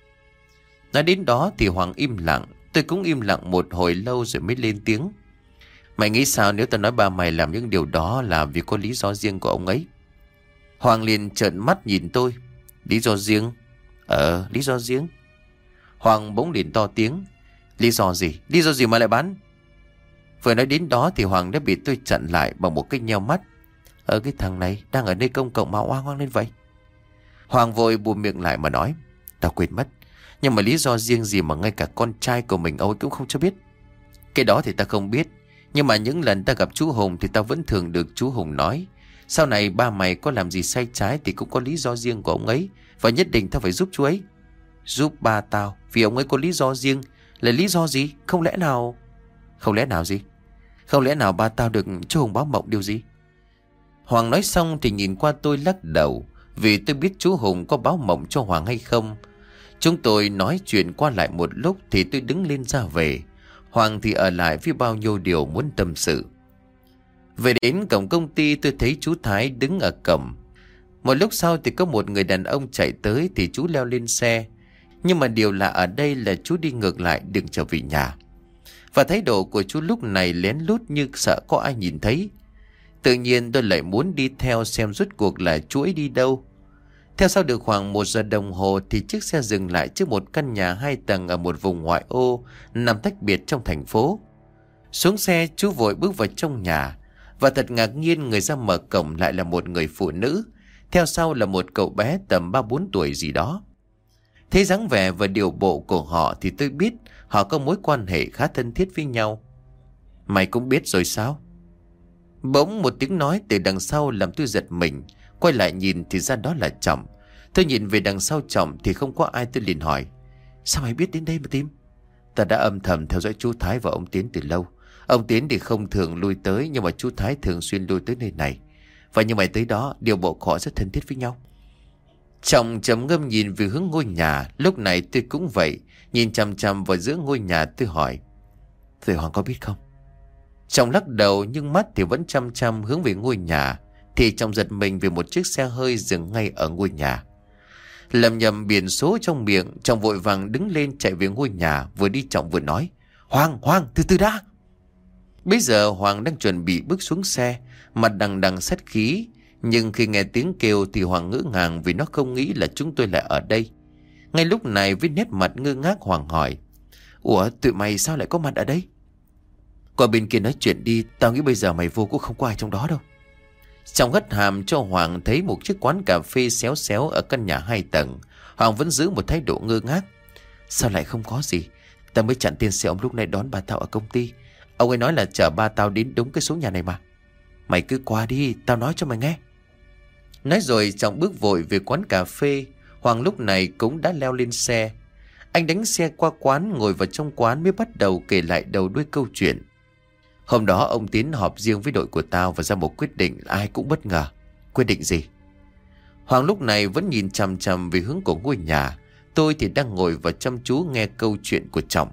A: Nói đến đó thì Hoàng im lặng. Tôi cũng im lặng một hồi lâu rồi mới lên tiếng. Mày nghĩ sao nếu tao nói ba mày làm những điều đó là vì có lý do riêng của ông ấy? Hoàng liền trợn mắt nhìn tôi. Lý do riêng? Ờ, lý do riêng. Hoàng bỗng liền to tiếng. Lý do gì? Lý do gì mà lại bán? Vừa nói đến đó thì Hoàng đã bị tôi chặn lại bằng một cái nheo mắt. Ở cái thằng này đang ở nơi công cộng mà oang oang lên vậy. Hoàng vội bùm miệng lại mà nói. Tao quên mất. Nhưng mà lý do riêng gì mà ngay cả con trai của mình ông ấy cũng không cho biết? Cái đó thì ta không biết. Nhưng mà những lần ta gặp chú Hùng thì ta vẫn thường được chú Hùng nói. Sau này ba mày có làm gì sai trái thì cũng có lý do riêng của ông ấy. Và nhất định tao phải giúp chú ấy. Giúp ba tao vì ông ấy có lý do riêng. Là lý do gì? Không lẽ nào... Không lẽ nào gì? Không lẽ nào ba tao được chú Hùng báo mộng điều gì? Hoàng nói xong thì nhìn qua tôi lắc đầu. Vì tôi biết chú Hùng có báo mộng cho Hoàng hay không. Chúng tôi nói chuyện qua lại một lúc thì tôi đứng lên ra về. Hoàng thì ở lại với bao nhiêu điều muốn tâm sự. Về đến cổng công ty tôi thấy chú Thái đứng ở cổng. Một lúc sau thì có một người đàn ông chạy tới thì chú leo lên xe. Nhưng mà điều lạ ở đây là chú đi ngược lại đường trở về nhà. Và thái độ của chú lúc này lén lút như sợ có ai nhìn thấy. Tự nhiên tôi lại muốn đi theo xem rốt cuộc là chú ấy đi đâu. Theo sau được khoảng một giờ đồng hồ thì chiếc xe dừng lại trước một căn nhà hai tầng ở một vùng ngoại ô nằm tách biệt trong thành phố. Xuống xe chú vội bước vào trong nhà. Và thật ngạc nhiên người ra mở cổng lại là một người phụ nữ. Theo sau là một cậu bé tầm ba bốn tuổi gì đó. Thấy dáng vẻ và điều bộ của họ thì tôi biết họ có mối quan hệ khá thân thiết với nhau. Mày cũng biết rồi sao? Bỗng một tiếng nói từ đằng sau làm tôi giật mình. Quay lại nhìn thì ra đó là Trọng. Tôi nhìn về đằng sau Trọng thì không có ai, tôi liền hỏi. Sao mày biết đến đây mà tìm? Ta đã âm thầm theo dõi chú Thái và ông Tiến từ lâu. Ông Tiến thì không thường lui tới, nhưng mà chú Thái thường xuyên lui tới nơi này. Và như mày tới đó, điều bộ họ rất thân thiết với nhau. Trọng trầm ngâm nhìn về hướng ngôi nhà. Lúc này tôi cũng vậy. Nhìn chằm chằm vào giữa ngôi nhà tôi hỏi. Rồi Hoàng có biết không? Trọng lắc đầu nhưng mắt thì vẫn chăm chăm hướng về ngôi nhà. Thì Trọng giật mình vì một chiếc xe hơi dừng ngay ở ngôi nhà. Lầm nhầm biển số trong miệng, Trọng vội vàng đứng lên chạy về ngôi nhà. Vừa đi Trọng vừa nói. Hoàng, Hoàng, từ từ đã. Bây giờ Hoàng đang chuẩn bị bước xuống xe, mặt đằng đằng sát khí. Nhưng khi nghe tiếng kêu thì Hoàng ngỡ ngàng vì nó không nghĩ là chúng tôi lại ở đây. Ngay lúc này với nét mặt ngơ ngác Hoàng hỏi. Ủa tụi mày sao lại có mặt ở đây? Qua bên kia nói chuyện đi, tao nghĩ bây giờ mày vô cũng không có ai trong đó đâu. Trọng hất hàm cho Hoàng thấy một chiếc quán cà phê xéo xéo ở căn nhà hai tầng. Hoàng vẫn giữ một thái độ ngơ ngác. Sao lại không có gì? Tao mới chặn tiền xe ông lúc này đón ba tao ở công ty. Ông ấy nói là chở ba tao đến đúng cái số nhà này mà. Mày cứ qua đi, tao nói cho mày nghe. Nói rồi Trọng bước vội về quán cà phê. Hoàng lúc này cũng đã leo lên xe. Anh đánh xe qua quán, ngồi vào trong quán mới bắt đầu kể lại đầu đuôi câu chuyện. Hôm đó ông Tiến họp riêng với đội của tao và ra một quyết định ai cũng bất ngờ. Quyết định gì? Hoàng lúc này vẫn nhìn chằm chằm về hướng của ngôi nhà. Tôi thì đang ngồi và chăm chú nghe câu chuyện của Trọng.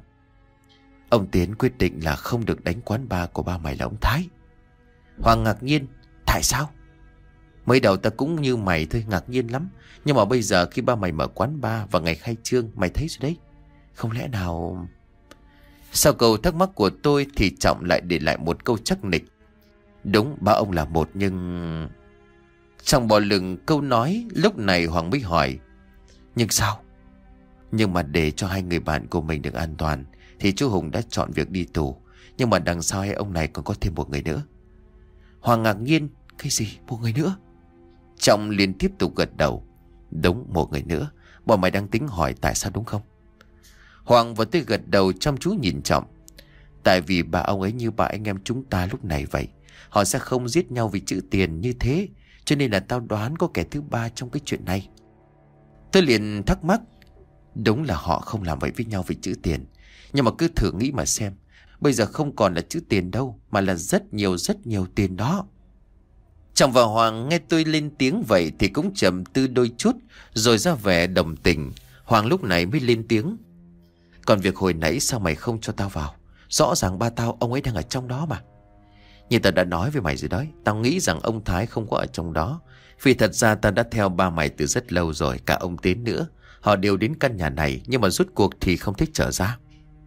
A: Ông Tiến quyết định là không được đánh quán bar của ba mày là ông Thái. Hoàng ngạc nhiên. Tại sao? Mới đầu ta cũng như mày thôi, ngạc nhiên lắm. Nhưng mà bây giờ khi ba mày mở quán bar và ngày khai trương, mày thấy rồi đấy. Không lẽ nào... Sau câu thắc mắc của tôi thì Trọng lại để lại một câu chắc nịch. Đúng, ba ông là một nhưng... Trong bỏ lửng câu nói, lúc này Hoàng mới hỏi. Nhưng sao? Nhưng mà để cho hai người bạn của mình được an toàn thì chú Hùng đã chọn việc đi tù. Nhưng mà đằng sau hai ông này còn có thêm một người nữa. Hoàng ngạc nhiên. Cái gì? Một người nữa? Trọng liền tiếp tục gật đầu. Đúng, một người nữa. Bọn mày đang tính hỏi tại sao đúng không? Hoàng và tôi gật đầu chăm chú nhìn Trọng. Tại vì bà ông ấy như bà anh em chúng ta lúc này vậy. Họ sẽ không giết nhau vì chữ tiền như thế. Cho nên là tao đoán có kẻ thứ ba trong cái chuyện này. Tôi liền thắc mắc. Đúng là họ không làm vậy với nhau vì chữ tiền. Nhưng mà cứ thử nghĩ mà xem. Bây giờ không còn là chữ tiền đâu, mà là rất nhiều rất nhiều tiền đó. Trọng và Hoàng nghe tôi lên tiếng vậy thì cũng trầm tư đôi chút, rồi ra vẻ đồng tình. Hoàng lúc này mới lên tiếng. Còn việc hồi nãy sao mày không cho tao vào? Rõ ràng ba tao ông ấy đang ở trong đó mà. Như tao đã nói với mày rồi đấy, tao nghĩ rằng ông Thái không có ở trong đó. Vì thật ra tao đã theo ba mày từ rất lâu rồi, cả ông Tiến nữa. Họ đều đến căn nhà này nhưng mà rốt cuộc thì không thích trở ra.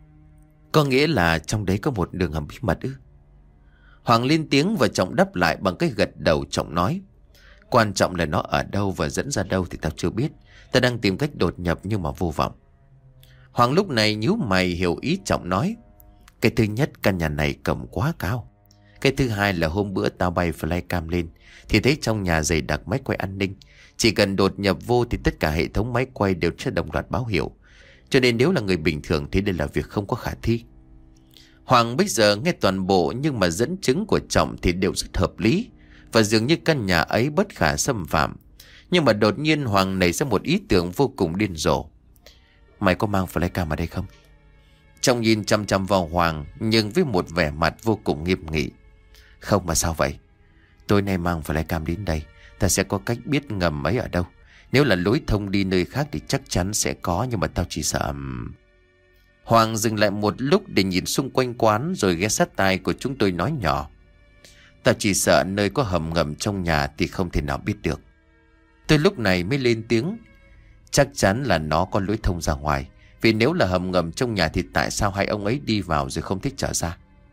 A: Có nghĩa là trong đấy có một đường hầm bí mật ư? Hoàng lên tiếng và Trọng đáp lại bằng cái gật đầu. Trọng nói. Quan trọng là nó ở đâu và dẫn ra đâu thì tao chưa biết. Tao đang tìm cách đột nhập nhưng mà vô vọng. Hoàng lúc này nhíu mày hiểu ý Trọng nói. Cái thứ nhất, căn nhà này cổng quá cao. Cái thứ hai là hôm bữa tao bay flycam lên thì thấy trong nhà dày đặc máy quay an ninh. Chỉ cần đột nhập vô thì tất cả hệ thống máy quay đều sẽ đồng loạt báo hiệu. Cho nên nếu là người bình thường thì đây là việc không có khả thi. Hoàng bây giờ nghe toàn bộ nhưng mà dẫn chứng của Trọng thì đều rất hợp lý. Và dường như căn nhà ấy bất khả xâm phạm. Nhưng mà đột nhiên Hoàng nảy ra một ý tưởng vô cùng điên rồ. Mày có mang flycam ở đây không? Trọng nhìn chăm chăm vào Hoàng nhưng với một vẻ mặt vô cùng nghiêm nghị. Không mà sao vậy? Tối nay mang flycam đến đây, ta sẽ có cách biết ngầm ấy ở đâu. Nếu là lối thông đi nơi khác thì chắc chắn sẽ có, nhưng mà tao chỉ sợ... Hoàng dừng lại một lúc để nhìn xung quanh quán rồi ghé sát tai của chúng tôi nói nhỏ. Tao chỉ sợ nơi có hầm ngầm trong nhà thì không thể nào biết được. Tôi lúc này mới lên tiếng. Chắc chắn là nó có lối thông ra ngoài. Vì nếu là hầm ngầm trong nhà thì tại sao hai ông ấy đi vào rồi không thích trở ra?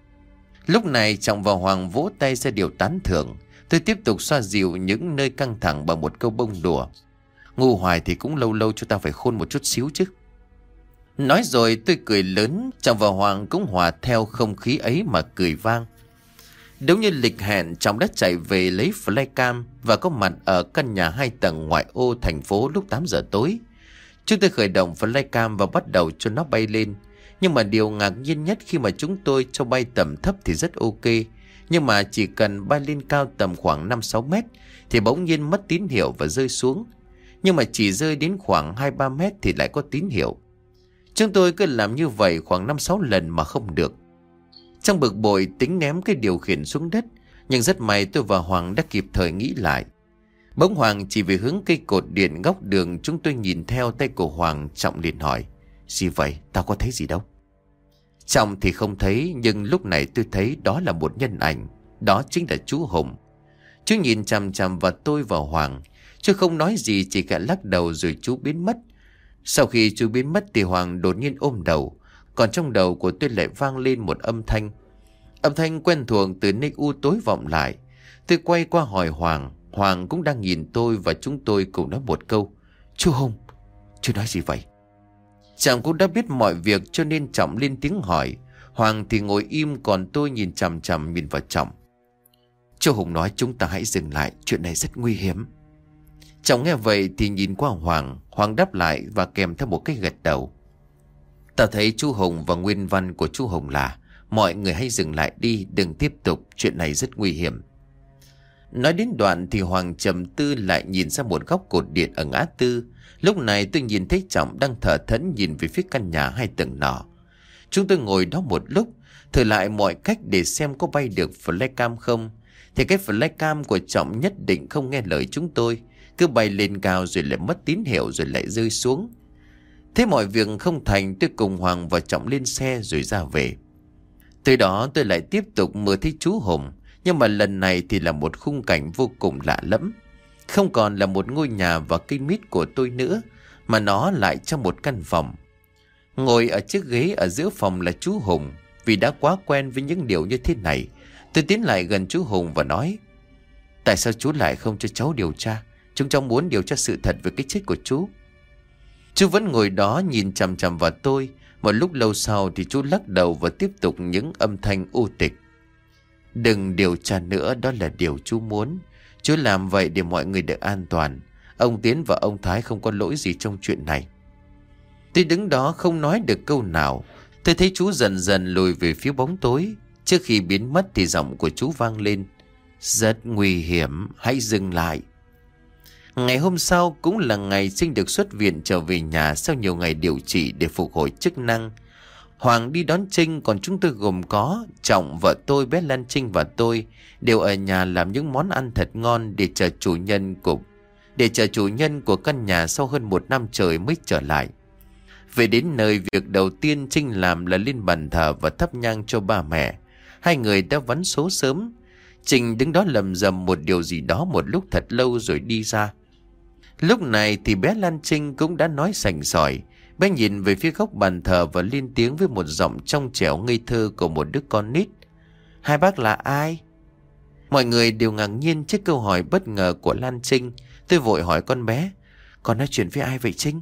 A: Lúc này Trọng và Hoàng vỗ tay ra điều tán thưởng. Tôi tiếp tục xoa dịu những nơi căng thẳng bằng một câu bông đùa. Ngu hoài thì cũng lâu lâu cho tao phải khôn một chút xíu chứ. Nói rồi tôi cười lớn. Trọng và Hoàng cũng hòa theo không khí ấy mà cười vang. Đúng như lịch hẹn, Trọng đã chạy về lấy flycam và có mặt ở căn nhà hai tầng ngoại ô thành phố lúc tám giờ tối. Chúng tôi khởi động flycam và bắt đầu cho nó bay lên. Nhưng mà điều ngạc nhiên nhất khi mà chúng tôi cho bay tầm thấp thì rất ok. Nhưng mà chỉ cần bay lên cao tầm khoảng năm sáu mét thì bỗng nhiên mất tín hiệu và rơi xuống. Nhưng mà chỉ rơi đến khoảng hai ba mét thì lại có tín hiệu. Chúng tôi cứ làm như vậy khoảng năm sáu lần mà không được. Trong bực bội tính ném cái điều khiển xuống đất. Nhưng rất may tôi và Hoàng đã kịp thời nghĩ lại. Bỗng Hoàng chỉ về hướng cây cột điện góc đường. Chúng tôi nhìn theo tay của Hoàng. Trọng liền hỏi. Gì vậy? Tao có thấy gì đâu. Trọng thì không thấy. Nhưng lúc này tôi thấy đó là một nhân ảnh. Đó chính là chú Hùng. Chú nhìn chằm chằm vào tôi và Hoàng. Chú không nói gì, chỉ cả lắc đầu rồi chú biến mất. Sau khi chú biến mất thì Hoàng đột nhiên ôm đầu. Còn trong đầu của tôi lại vang lên một âm thanh. Âm thanh quen thuộc từ nơi u tối vọng lại. Tôi quay qua hỏi Hoàng. Hoàng cũng đang nhìn tôi và chúng tôi cùng nói một câu. Chú Hùng, chú nói gì vậy? Trọng cũng đã biết mọi việc cho nên Trọng lên tiếng hỏi. Hoàng thì ngồi im, còn tôi nhìn chằm chằm nhìn vào Trọng. Chú Hùng nói chúng ta hãy dừng lại, chuyện này rất nguy hiểm. Trọng nghe vậy thì nhìn qua Hoàng. Hoàng đáp lại và kèm theo một cái gật đầu. Ta thấy chú Hùng và nguyên văn của chú Hùng là mọi người hãy dừng lại đi, đừng tiếp tục, chuyện này rất nguy hiểm. Nói đến đoạn thì Hoàng trầm tư lại nhìn ra một góc cột điện ở ngã tư. Lúc này tôi nhìn thấy Trọng đang thở thẫn nhìn về phía căn nhà hai tầng nọ. Chúng tôi ngồi đó một lúc, thử lại mọi cách để xem có bay được flycam không. Thì cái flycam của Trọng nhất định không nghe lời chúng tôi, cứ bay lên cao rồi lại mất tín hiệu rồi lại rơi xuống. Thế mọi việc không thành, tôi cùng Hoàng và Trọng lên xe rồi ra về. Từ đó tôi lại tiếp tục mơ thấy chú Hùng. Nhưng mà lần này thì là một khung cảnh vô cùng lạ lẫm. Không còn là một ngôi nhà và cây mít của tôi nữa, mà nó lại trong một căn phòng. Ngồi ở chiếc ghế ở giữa phòng là chú Hùng. Vì đã quá quen với những điều như thế này, tôi tiến lại gần chú Hùng và nói. Tại sao chú lại không cho cháu điều tra? Chúng cháu muốn điều tra sự thật về cái chết của chú. Chú vẫn ngồi đó nhìn chằm chằm vào tôi. Một lúc lâu sau thì chú lắc đầu và tiếp tục những âm thanh u tịch. Đừng điều tra nữa, đó là điều chú muốn. Chú làm vậy để mọi người được an toàn. Ông Tiến và ông Thái không có lỗi gì trong chuyện này. Tôi đứng đó không nói được câu nào. Tôi thấy chú dần dần lùi về phía bóng tối. Trước khi biến mất thì giọng của chú vang lên. Rất nguy hiểm, hãy dừng lại. Ngày hôm sau cũng là ngày Sinh được xuất viện trở về nhà sau nhiều ngày điều trị để phục hồi chức năng. Hoàng đi đón Trinh, còn chúng tôi gồm có Trọng, vợ tôi, bé Lan Trinh và tôi đều ở nhà làm những món ăn thật ngon để chờ chủ nhân của để chờ chủ nhân của căn nhà sau hơn một năm trời mới trở lại. Về đến nơi, việc đầu tiên Trinh làm là lên bàn thờ và thắp nhang cho ba mẹ. Hai người đã vắn số sớm. Trinh đứng đó lầm rầm một điều gì đó một lúc thật lâu rồi đi ra. Lúc này thì bé Lan Trinh cũng đã nói sành sỏi. Bé nhìn về phía góc bàn thờ và lên tiếng với một giọng trong trẻo ngây thơ của một đứa con nít. Hai bác là ai? Mọi người đều ngạc nhiên trước câu hỏi bất ngờ của Lan Trinh. Tôi vội hỏi con bé: Con nói chuyện với ai vậy Trinh?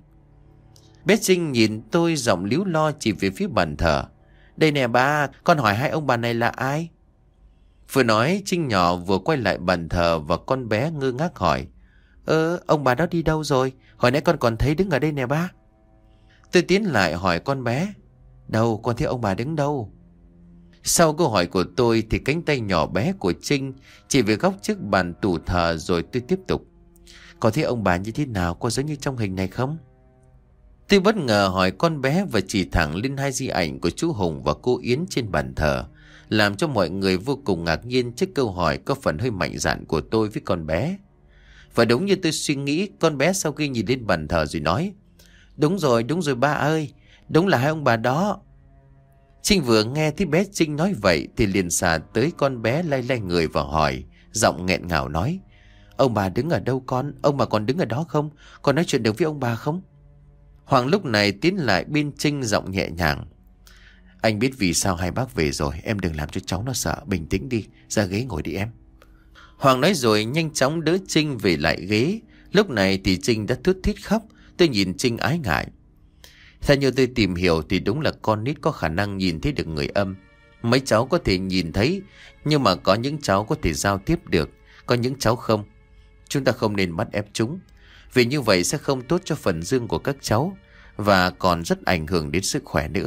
A: Bé Trinh nhìn tôi giọng líu lo chỉ về phía bàn thờ: Đây nè ba, con hỏi hai ông bà này là ai? Vừa nói Trinh nhỏ vừa quay lại bàn thờ và con bé ngơ ngác hỏi: Ơ, ông bà đó đi đâu rồi? Hồi nãy con còn thấy đứng ở đây nè ba. Tôi tiến lại hỏi con bé: Đâu, con thấy ông bà đứng đâu? Sau câu hỏi của tôi thì cánh tay nhỏ bé của Trinh chỉ về góc trước bàn tủ thờ, rồi tôi tiếp tục: Có thấy ông bà như thế nào, có giống như trong hình này không? Tôi bất ngờ hỏi con bé và chỉ thẳng lên hai di ảnh của chú Hùng và cô Yến trên bàn thờ, làm cho mọi người vô cùng ngạc nhiên trước câu hỏi có phần hơi mạnh dạn của tôi với con bé. Và đúng như tôi suy nghĩ, con bé sau khi nhìn lên bàn thờ rồi nói: Đúng rồi, đúng rồi ba ơi, đúng là hai ông bà đó. Trinh vừa nghe thấy bé Trinh nói vậy thì liền xà tới con bé lay lay người và hỏi, giọng nghẹn ngào nói: Ông bà đứng ở đâu con? Ông bà còn đứng ở đó không? Con nói chuyện được với ông bà không? Hoàng lúc này tiến lại bên Trinh, giọng nhẹ nhàng: Anh biết vì sao hai bác về rồi, em đừng làm cho cháu nó sợ, bình tĩnh đi, ra ghế ngồi đi em. Hoàng nói rồi nhanh chóng đỡ Trinh về lại ghế. Lúc này thì Trinh đã thút thít khóc. Tôi nhìn Trinh ái ngại. Theo như tôi tìm hiểu thì đúng là con nít có khả năng nhìn thấy được người âm. Mấy cháu có thể nhìn thấy, nhưng mà có những cháu có thể giao tiếp được, có những cháu không. Chúng ta không nên bắt ép chúng, vì như vậy sẽ không tốt cho phần dương của các cháu, và còn rất ảnh hưởng đến sức khỏe nữa.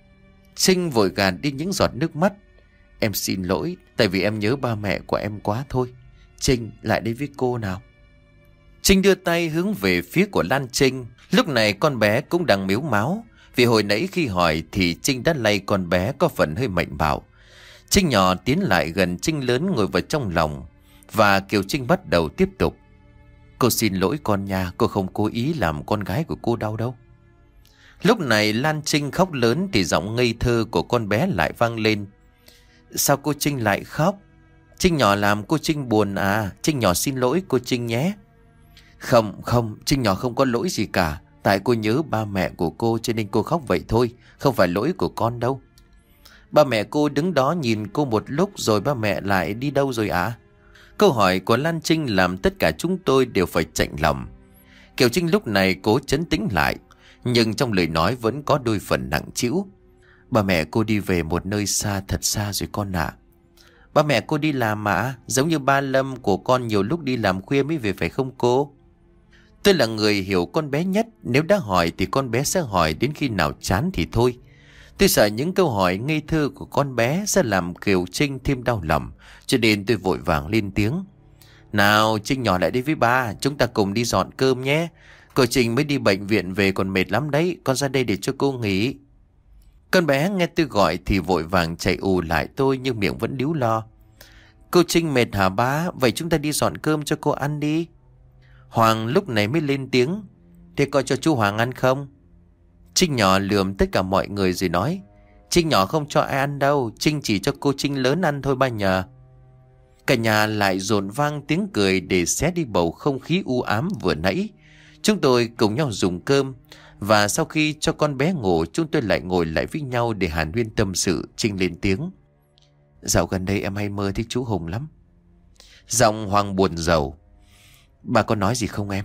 A: Trinh vội gạt đi những giọt nước mắt: Em xin lỗi, tại vì em nhớ ba mẹ của em quá thôi. Trinh, lại đây với cô nào. Trinh đưa tay hướng về phía của Lan Trinh. Lúc này con bé cũng đang mếu máo, vì hồi nãy khi hỏi thì Trinh đã lay con bé có phần hơi mạnh bạo. Trinh nhỏ tiến lại gần Trinh lớn, ngồi vào trong lòng, và Kiều Trinh bắt đầu tiếp tục: Cô xin lỗi con nha, cô không cố ý làm con gái của cô đau đâu. Lúc này Lan Trinh khóc lớn thì giọng ngây thơ của con bé lại vang lên: Sao cô Trinh lại khóc? Trinh nhỏ làm cô Trinh buồn à? Trinh nhỏ xin lỗi cô Trinh nhé. Không, không, Trinh nhỏ không có lỗi gì cả. Tại cô nhớ ba mẹ của cô cho nên cô khóc vậy thôi, không phải lỗi của con đâu. Ba mẹ cô đứng đó nhìn cô một lúc rồi ba mẹ lại đi đâu rồi ạ? À? Câu hỏi của Lan Trinh làm tất cả chúng tôi đều phải chạnh lòng. Kiều Trinh lúc này cố trấn tĩnh lại, nhưng trong lời nói vẫn có đôi phần nặng trĩu. Ba mẹ cô đi về một nơi xa, thật xa rồi con ạ. À. Ba mẹ cô đi làm mà, giống như ba Lâm của con nhiều lúc đi làm khuya mới về phải không cô? Tôi là người hiểu con bé nhất, nếu đã hỏi thì con bé sẽ hỏi đến khi nào chán thì thôi. Tôi sợ những câu hỏi ngây thơ của con bé sẽ làm Kiều Trinh thêm đau lòng, cho nên tôi vội vàng lên tiếng: Nào Trinh nhỏ lại đây với ba, chúng ta cùng đi dọn cơm nhé. Cô Trinh mới đi bệnh viện về còn mệt lắm đấy, con ra đây để cho cô nghỉ. Con bé nghe tôi gọi thì vội vàng chạy ù lại tôi, nhưng miệng vẫn líu lo: Cô Trinh mệt hả ba? Vậy chúng ta đi dọn cơm cho cô ăn đi. Hoàng lúc này mới lên tiếng: Thế coi cho chú Hoàng ăn không? Trinh nhỏ lườm tất cả mọi người rồi nói: Trinh nhỏ không cho ai ăn đâu, Trinh chỉ cho cô Trinh lớn ăn thôi ba nhờ. Cả nhà lại dồn vang tiếng cười để xé đi bầu không khí u ám vừa nãy. Chúng tôi cùng nhau dùng cơm, và sau khi cho con bé ngủ, chúng tôi lại ngồi lại với nhau để hàn huyên tâm sự. Trinh lên tiếng: Dạo gần đây em hay mơ thấy chú Hùng lắm. Giọng Hoàng buồn rầu: Bà có nói gì không em?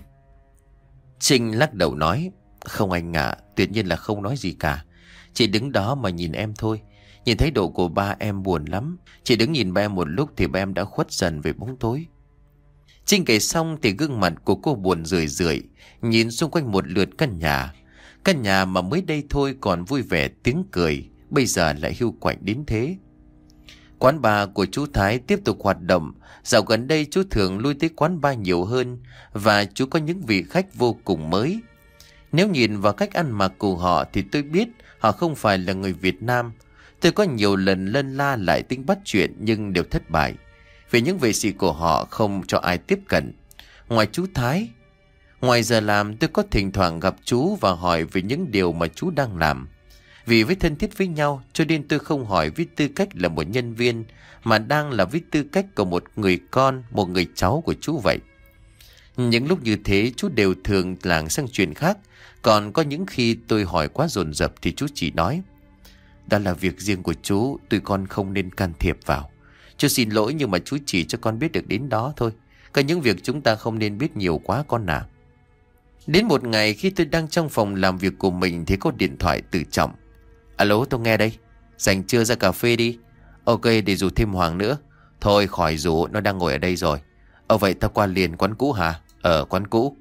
A: Trinh lắc đầu nói: Không anh ạ, à, tuyệt nhiên là không nói gì cả. Chỉ đứng đó mà nhìn em thôi. Nhìn thấy độ của ba em buồn lắm. Chỉ đứng nhìn ba em một lúc thì ba em đã khuất dần về bóng tối. Trinh kể xong thì gương mặt của cô buồn rười rượi, nhìn xung quanh một lượt căn nhà. Căn nhà mà mới đây thôi còn vui vẻ tiếng cười, bây giờ lại hiu quạnh đến thế. Quán bar của chú Thái tiếp tục hoạt động. Dạo gần đây chú thường lui tới quán bar nhiều hơn, và chú có những vị khách vô cùng mới. Nếu nhìn vào cách ăn mặc của họ thì tôi biết họ không phải là người Việt Nam. Tôi có nhiều lần lân la lại tính bắt chuyện nhưng đều thất bại, vì những vệ sĩ của họ không cho ai tiếp cận. Ngoài chú Thái, ngoài giờ làm tôi có thỉnh thoảng gặp chú và hỏi về những điều mà chú đang làm. Vì với thân thiết với nhau cho nên tôi không hỏi với tư cách là một nhân viên, mà đang là với tư cách của một người con, một người cháu của chú vậy. Những lúc như thế chú đều thường lảng sang chuyện khác. Còn có những khi tôi hỏi quá dồn dập thì chú chỉ nói: Đó là việc riêng của chú, tụi con không nên can thiệp vào. Chú xin lỗi nhưng mà chú chỉ cho con biết được đến đó thôi. Có những việc chúng ta không nên biết nhiều quá con nào. Đến một ngày khi tôi đang trong phòng làm việc của mình thì có điện thoại từ Trọng. Alo, tôi nghe đây. Rảnh trưa ra cà phê đi. Ok, để rủ thêm Hoàng nữa. Thôi khỏi rủ, nó đang ngồi ở đây rồi. Ờ vậy tao qua liền quán cũ hả? Ờ quán cũ.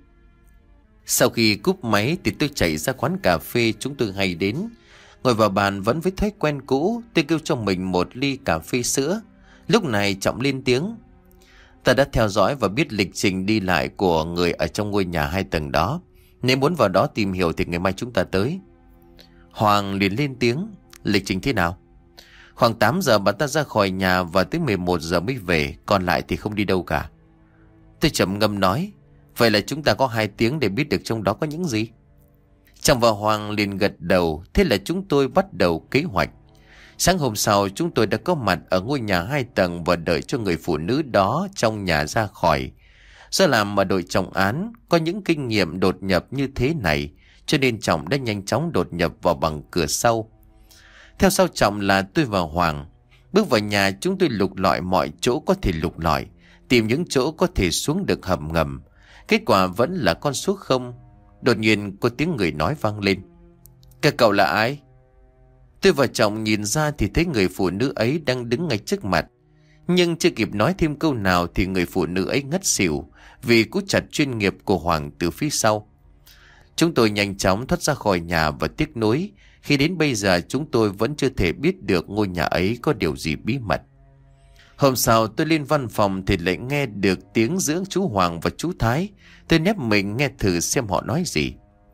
A: Sau khi cúp máy thì tôi chạy ra quán cà phê chúng tôi hay đến. Ngồi vào bàn vẫn với thói quen cũ, tôi kêu cho mình một ly cà phê sữa. Lúc này Trọng lên tiếng. Ta đã theo dõi và biết lịch trình đi lại của người ở trong ngôi nhà hai tầng đó. Nếu muốn vào đó tìm hiểu thì ngày mai chúng ta tới. Hoàng liền lên tiếng. Lịch trình thế nào? Khoảng tám giờ bà ta ra khỏi nhà và tới mười một giờ mới về. Còn lại thì không đi đâu cả. Tôi trầm ngâm nói. Vậy là chúng ta có hai tiếng để biết được trong đó có những gì. Trọng và Hoàng liền gật đầu. Thế là chúng tôi bắt đầu kế hoạch. Sáng hôm sau chúng tôi đã có mặt ở ngôi nhà hai tầng và đợi cho người phụ nữ đó trong nhà ra khỏi. Do làm ở đội trọng án có những kinh nghiệm đột nhập như thế này, cho nên Trọng đã nhanh chóng đột nhập vào bằng cửa sau. Theo sau Trọng là tôi và Hoàng. Bước vào nhà chúng tôi lục lọi mọi chỗ có thể lục lọi, tìm những chỗ có thể xuống được hầm ngầm. Kết quả vẫn là con số không. Đột nhiên có tiếng người nói vang lên. Các cậu là ai? Tôi và Trọng nhìn ra thì thấy người phụ nữ ấy đang đứng ngay trước mặt. Nhưng chưa kịp nói thêm câu nào thì người phụ nữ ấy ngất xỉu vì cú chặt chuyên nghiệp của Hoàng từ phía sau. Chúng tôi nhanh chóng thoát ra khỏi nhà và tiếc nuối. Khi đến bây giờ chúng tôi vẫn chưa thể biết được ngôi nhà ấy có điều gì bí mật. Hôm sau tôi lên văn phòng thì lại nghe được tiếng giữa chú Hoàng và chú Thái. Tôi nép mình nghe thử xem họ nói gì.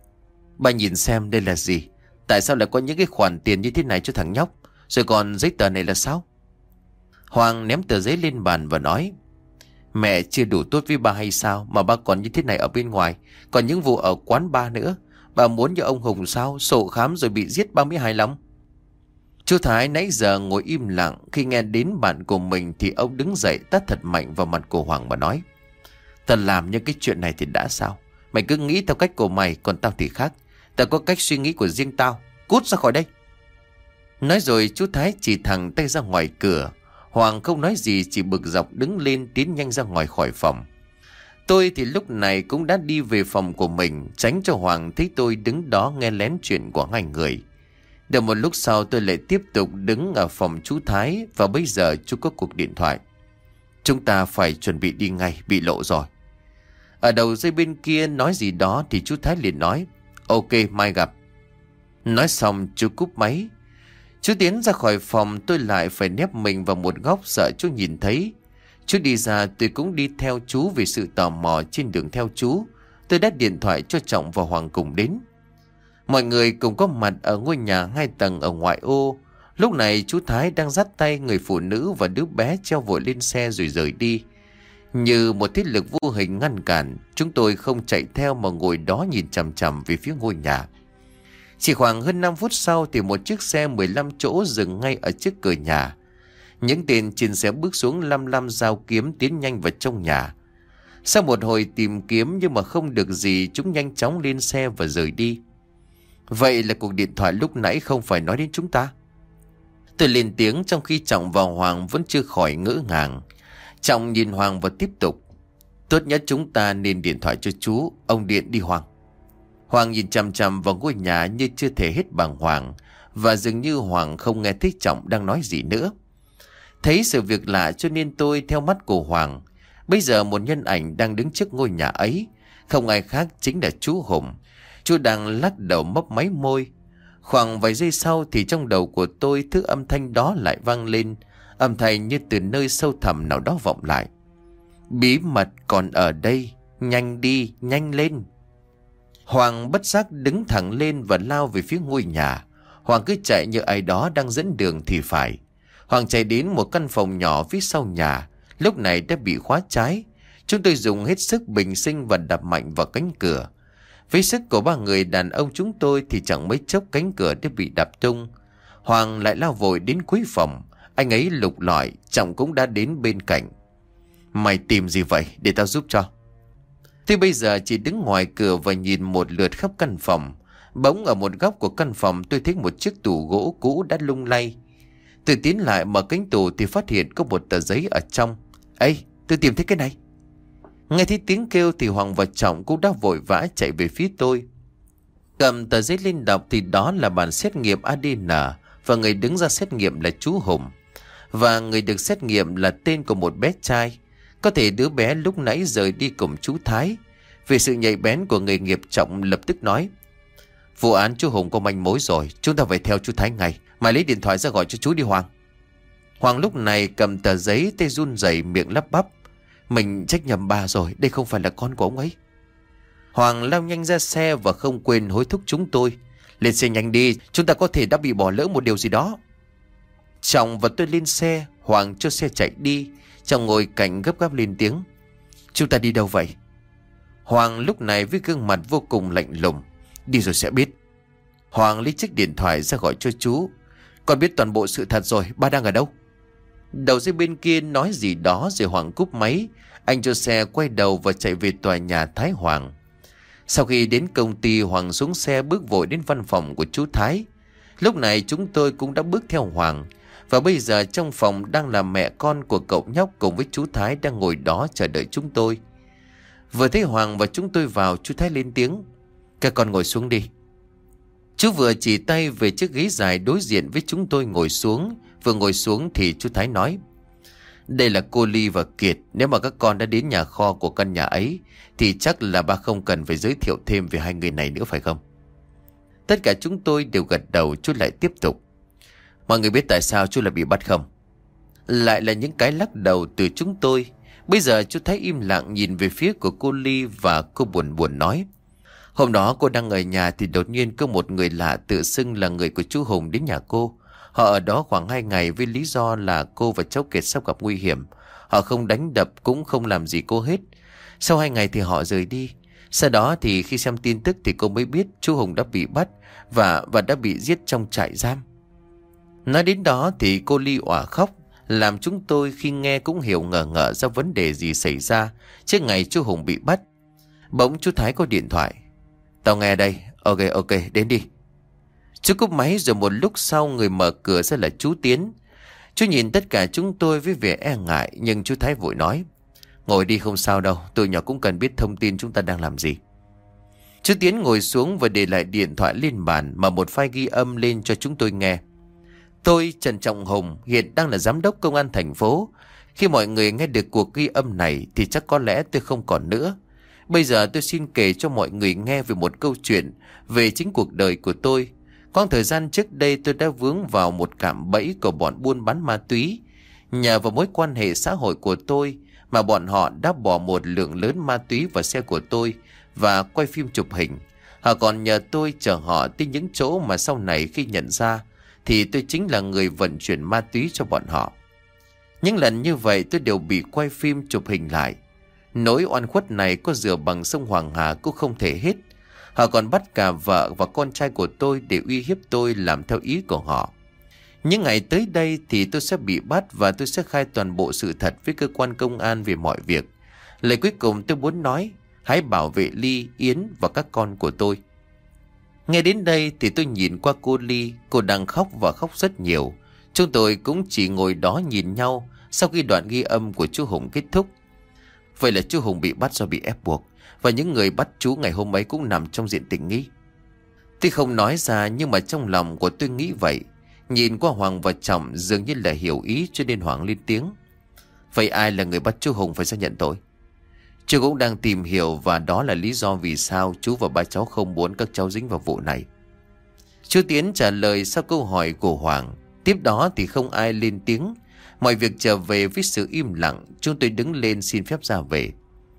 A: Bà nhìn xem đây là gì? Tại sao lại có những cái khoản tiền như thế này cho thằng nhóc? Rồi còn giấy tờ này là sao? Hoàng ném tờ giấy lên bàn và nói. Mẹ chưa đủ tốt với ba hay sao mà ba còn như thế này ở bên ngoài? Còn những vụ ở quán bar nữa. Bà muốn như ông Hùng sao? Sổ khám rồi bị giết ba mươi hài lòng. Chú Thái nãy giờ ngồi im lặng. Khi nghe đến bạn của mình thì ông đứng dậy tát thật mạnh vào mặt của Hoàng và nói. Tao làm những cái chuyện này thì đã sao? Mày cứ nghĩ theo cách của mày, còn tao thì khác. Tao có cách suy nghĩ của riêng tao. Cút ra khỏi đây. Nói rồi chú Thái chỉ thẳng tay ra ngoài cửa. Hoàng không nói gì, chỉ bực dọc đứng lên tiến nhanh ra ngoài khỏi phòng. Tôi thì lúc này cũng đã đi về phòng của mình, tránh cho Hoàng thấy tôi đứng đó nghe lén chuyện của hai người. Được một lúc sau tôi lại tiếp tục đứng ở phòng chú Thái. Và bây giờ chú có cuộc điện thoại. Chúng ta phải chuẩn bị đi ngay, bị lộ rồi. Ở đầu dây bên kia nói gì đó thì chú Thái liền nói. Ok, mai gặp. Nói xong chú cúp máy. Chú tiến ra khỏi phòng, tôi lại phải nép mình vào một góc sợ chú nhìn thấy. Chú đi ra tôi cũng đi theo chú vì sự tò mò trên đường theo chú. Tôi đã điện thoại cho Trọng và Hoàng cùng đến. Mọi người cùng có mặt ở ngôi nhà hai tầng ở ngoại ô. Lúc này chú Thái đang dắt tay người phụ nữ và đứa bé treo vội lên xe rồi rời đi. Như một thế lực vô hình ngăn cản, chúng tôi không chạy theo mà ngồi đó nhìn chằm chằm về phía ngôi nhà. Chỉ khoảng hơn năm phút sau thì một chiếc xe mười lăm chỗ dừng ngay ở trước cửa nhà. Những tên trên xe bước xuống lăm lăm dao kiếm tiến nhanh vào trong nhà. Sau một hồi tìm kiếm nhưng mà không được gì, chúng nhanh chóng lên xe và rời đi. Vậy là cuộc điện thoại lúc nãy không phải nói đến chúng ta. Tôi lên tiếng trong khi Trọng và Hoàng vẫn chưa khỏi ngỡ ngàng. Trọng nhìn Hoàng và tiếp tục. Tốt nhất chúng ta nên điện thoại cho chú. Ông điện đi Hoàng. Hoàng nhìn chằm chằm vào ngôi nhà như chưa thể hết bàng hoàng. Và dường như Hoàng không nghe thấy Trọng đang nói gì nữa. Thấy sự việc lạ cho nên tôi theo mắt của Hoàng. Bây giờ một nhân ảnh đang đứng trước ngôi nhà ấy. Không ai khác chính là chú Hùng. Chú đang lắc đầu mấp máy môi. Khoảng vài giây sau thì trong đầu của tôi thứ âm thanh đó lại vang lên. Âm thanh như từ nơi sâu thẳm nào đó vọng lại. Bí mật còn ở đây. Nhanh đi, nhanh lên. Hoàng bất giác đứng thẳng lên và lao về phía ngôi nhà. Hoàng cứ chạy như ai đó đang dẫn đường thì phải. Hoàng chạy đến một căn phòng nhỏ phía sau nhà. Lúc này đã bị khóa trái. Chúng tôi dùng hết sức bình sinh và đập mạnh vào cánh cửa. Với sức của ba người đàn ông chúng tôi thì chẳng mấy chốc cánh cửa đã bị đập tung. Hoàng lại lao vội đến cuối phòng. Anh ấy lục lọi, Trọng cũng đã đến bên cạnh. Mày tìm gì vậy? Để tao giúp cho. Tôi bây giờ chỉ đứng ngoài cửa và nhìn một lượt khắp căn phòng. Bỗng ở một góc của căn phòng tôi thấy một chiếc tủ gỗ cũ đã lung lay. Tôi tiến lại mở cánh tủ thì phát hiện có một tờ giấy ở trong. Ê, tôi tìm thấy cái này. Nghe thấy tiếng kêu thì Hoàng và Trọng cũng đã vội vã chạy về phía tôi. Cầm tờ giấy lên đọc thì đó là bản xét nghiệm a đê en và người đứng ra xét nghiệm là chú Hùng. Và người được xét nghiệm là tên của một bé trai. Có thể đứa bé lúc nãy rời đi cùng chú Thái. Vì sự nhạy bén của người nghiệp Trọng lập tức nói: vụ án chú Hùng có manh mối rồi, chúng ta phải theo chú Thái ngay. Mày lấy điện thoại ra gọi cho chú đi Hoàng. Hoàng lúc này cầm tờ giấy, tay run rẩy, miệng lắp bắp: mình trách nhầm bà rồi, đây không phải là con của ông ấy. Hoàng lao nhanh ra xe và không quên hối thúc chúng tôi: lên xe nhanh đi, chúng ta có thể đã bị bỏ lỡ một điều gì đó. Trọng và tôi lên xe, Hoàng cho xe chạy đi. Trọng ngồi cạnh gấp gáp lên tiếng: chúng ta đi đâu vậy? Hoàng lúc này với gương mặt vô cùng lạnh lùng: đi rồi sẽ biết. Hoàng lấy chiếc điện thoại ra gọi cho chú: con biết toàn bộ sự thật rồi, ba đang ở đâu? Đầu dây bên kia nói gì đó rồi Hoàng cúp máy. Anh cho xe quay đầu và chạy về tòa nhà Thái Hoàng. Sau khi đến công ty, Hoàng xuống xe bước vội đến văn phòng của chú Thái. Lúc này chúng tôi cũng đã bước theo Hoàng. Và bây giờ trong phòng đang là mẹ con của cậu nhóc cùng với chú Thái đang ngồi đó chờ đợi chúng tôi. Vừa thấy Hoàng và chúng tôi vào, chú Thái lên tiếng: các con ngồi xuống đi. Chú vừa chỉ tay về chiếc ghế dài đối diện với chúng tôi ngồi xuống. Vừa ngồi xuống thì chú Thái nói: đây là cô Ly và Kiệt. Nếu mà các con đã đến nhà kho của căn nhà ấy thì chắc là ba không cần phải giới thiệu thêm về hai người này nữa, phải không? Tất cả chúng tôi đều gật đầu. Chú lại tiếp tục: mọi người biết tại sao chú lại bị bắt không? Lại là những cái lắc đầu từ chúng tôi. Bây giờ chú Thái im lặng nhìn về phía của cô Ly và cô buồn buồn nói: hôm đó cô đang ở nhà thì đột nhiên có một người lạ tự xưng là người của chú Hùng đến nhà cô. Họ ở đó khoảng hai ngày với lý do là cô và cháu Kiệt sắp gặp nguy hiểm. Họ không đánh đập cũng không làm gì cô hết. Sau hai ngày thì họ rời đi. Sau đó thì khi xem tin tức thì cô mới biết chú Hùng đã bị bắt và và đã bị giết trong trại giam. Nói đến đó thì cô Ly òa khóc, làm chúng tôi khi nghe cũng hiểu ngờ ngợ ra vấn đề gì xảy ra trước ngày chú Hùng bị bắt. Bỗng chú Thái có điện thoại: tao nghe đây, ok ok đến đi. Chú cúp máy rồi một lúc sau người mở cửa ra là chú Tiến. Chú nhìn tất cả chúng tôi với vẻ e ngại, nhưng chú Thái vội nói: ngồi đi không sao đâu, tụi nhỏ cũng cần biết thông tin chúng ta đang làm gì. Chú Tiến ngồi xuống và để lại điện thoại lên bàn mà một file ghi âm lên cho chúng tôi nghe. Tôi Trần Trọng Hùng hiện đang là giám đốc công an thành phố. Khi mọi người nghe được cuộc ghi âm này thì chắc có lẽ tôi không còn nữa. Bây giờ tôi xin kể cho mọi người nghe về một câu chuyện về chính cuộc đời của tôi. Quãng thời gian trước đây tôi đã vướng vào một cạm bẫy của bọn buôn bán ma túy. Nhờ vào mối quan hệ xã hội của tôi mà bọn họ đã bỏ một lượng lớn ma túy vào xe của tôi và quay phim chụp hình. Họ còn nhờ tôi chở họ tới những chỗ mà sau này khi nhận ra thì tôi chính là người vận chuyển ma túy cho bọn họ. Những lần như vậy tôi đều bị quay phim chụp hình lại. Nỗi oan khuất này có rửa bằng sông Hoàng Hà cũng không thể hết. Họ còn bắt cả vợ và con trai của tôi để uy hiếp tôi làm theo ý của họ. Những ngày tới đây thì tôi sẽ bị bắt và tôi sẽ khai toàn bộ sự thật với cơ quan công an về mọi việc. Lời cuối cùng tôi muốn nói: hãy bảo vệ Ly, Yến và các con của tôi. Nghe đến đây thì tôi nhìn qua cô Ly. Cô đang khóc và khóc rất nhiều. Chúng tôi cũng chỉ ngồi đó nhìn nhau sau khi đoạn ghi âm của chú Hùng kết thúc. Vậy là chú Hùng bị bắt do bị ép buộc, và những người bắt chú ngày hôm ấy cũng nằm trong diện tình nghi. Tôi không nói ra nhưng mà trong lòng của tôi nghĩ vậy. Nhìn qua Hoàng và Trọng dường như là hiểu ý, cho nên Hoàng lên tiếng: vậy ai là người bắt chú Hùng phải ra nhận tội? Chú cũng đang tìm hiểu và đó là lý do vì sao chú và ba cháu không muốn các cháu dính vào vụ này. Chú Tiến trả lời sau câu hỏi của Hoàng. Tiếp đó thì không ai lên tiếng. Mọi việc trở về với sự im lặng. Chúng tôi đứng lên xin phép ra về.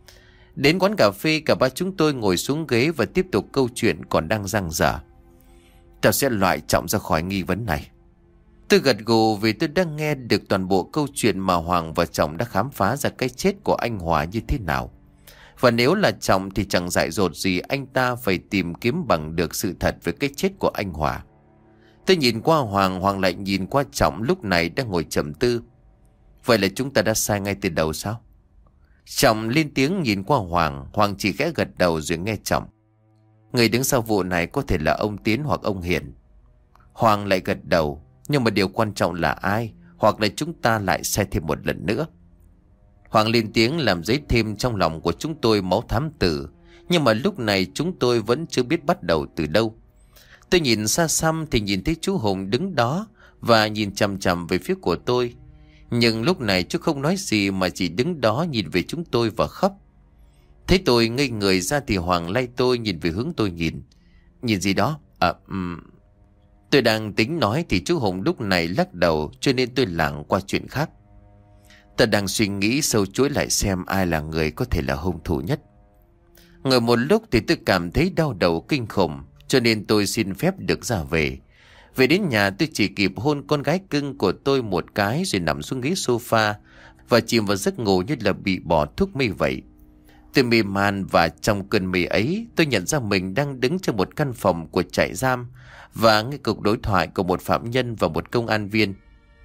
A: Đến quán cà phê, cả ba chúng tôi ngồi xuống ghế và tiếp tục câu chuyện còn đang dang dở. Tao sẽ loại Trọng ra khỏi nghi vấn này. Tôi gật gù vì tôi đang nghe được toàn bộ câu chuyện mà Hoàng và Trọng đã khám phá ra cái chết của anh Hòa như thế nào. Và nếu là Trọng thì chẳng dại dột gì anh ta phải tìm kiếm bằng được sự thật về cái chết của anh Hòa. Tôi nhìn qua Hoàng, Hoàng lại nhìn qua Trọng lúc này đang ngồi trầm tư. Vậy là chúng ta đã sai ngay từ đầu sao? Trọng lên tiếng nhìn qua Hoàng. Hoàng chỉ khẽ gật đầu rồi nghe Trọng: người đứng sau vụ này có thể là ông Tiến hoặc ông Hiền. Hoàng lại gật đầu. Nhưng mà điều quan trọng là ai, hoặc là chúng ta lại sai thêm một lần nữa. Hoàng lên tiếng làm dấy thêm trong lòng của chúng tôi máu thám tử. Nhưng mà lúc này chúng tôi vẫn chưa biết bắt đầu từ đâu. Tôi nhìn xa xăm thì nhìn thấy chú Hùng đứng đó và nhìn chằm chằm về phía của tôi. Nhưng lúc này chú không nói gì mà chỉ đứng đó nhìn về chúng tôi và khóc. Thấy tôi ngây người ra thì Hoàng lay tôi nhìn về hướng tôi nhìn. Nhìn gì đó? À, um... Tôi đang tính nói thì chú Hùng lúc này lắc đầu, cho nên tôi lảng qua chuyện khác. Ta đang suy nghĩ sâu chuỗi lại xem ai là người có thể là hung thủ nhất. Ngồi một lúc thì tôi cảm thấy đau đầu kinh khủng, cho nên tôi xin phép được ra về. Về đến nhà tôi chỉ kịp hôn con gái cưng của tôi một cái rồi nằm xuống ghế sofa và chìm vào giấc ngủ như là bị bỏ thuốc mê vậy. Tôi mê man và trong cơn mê ấy tôi nhận ra mình đang đứng trong một căn phòng của trại giam và nghe cuộc đối thoại của một phạm nhân và một công an viên.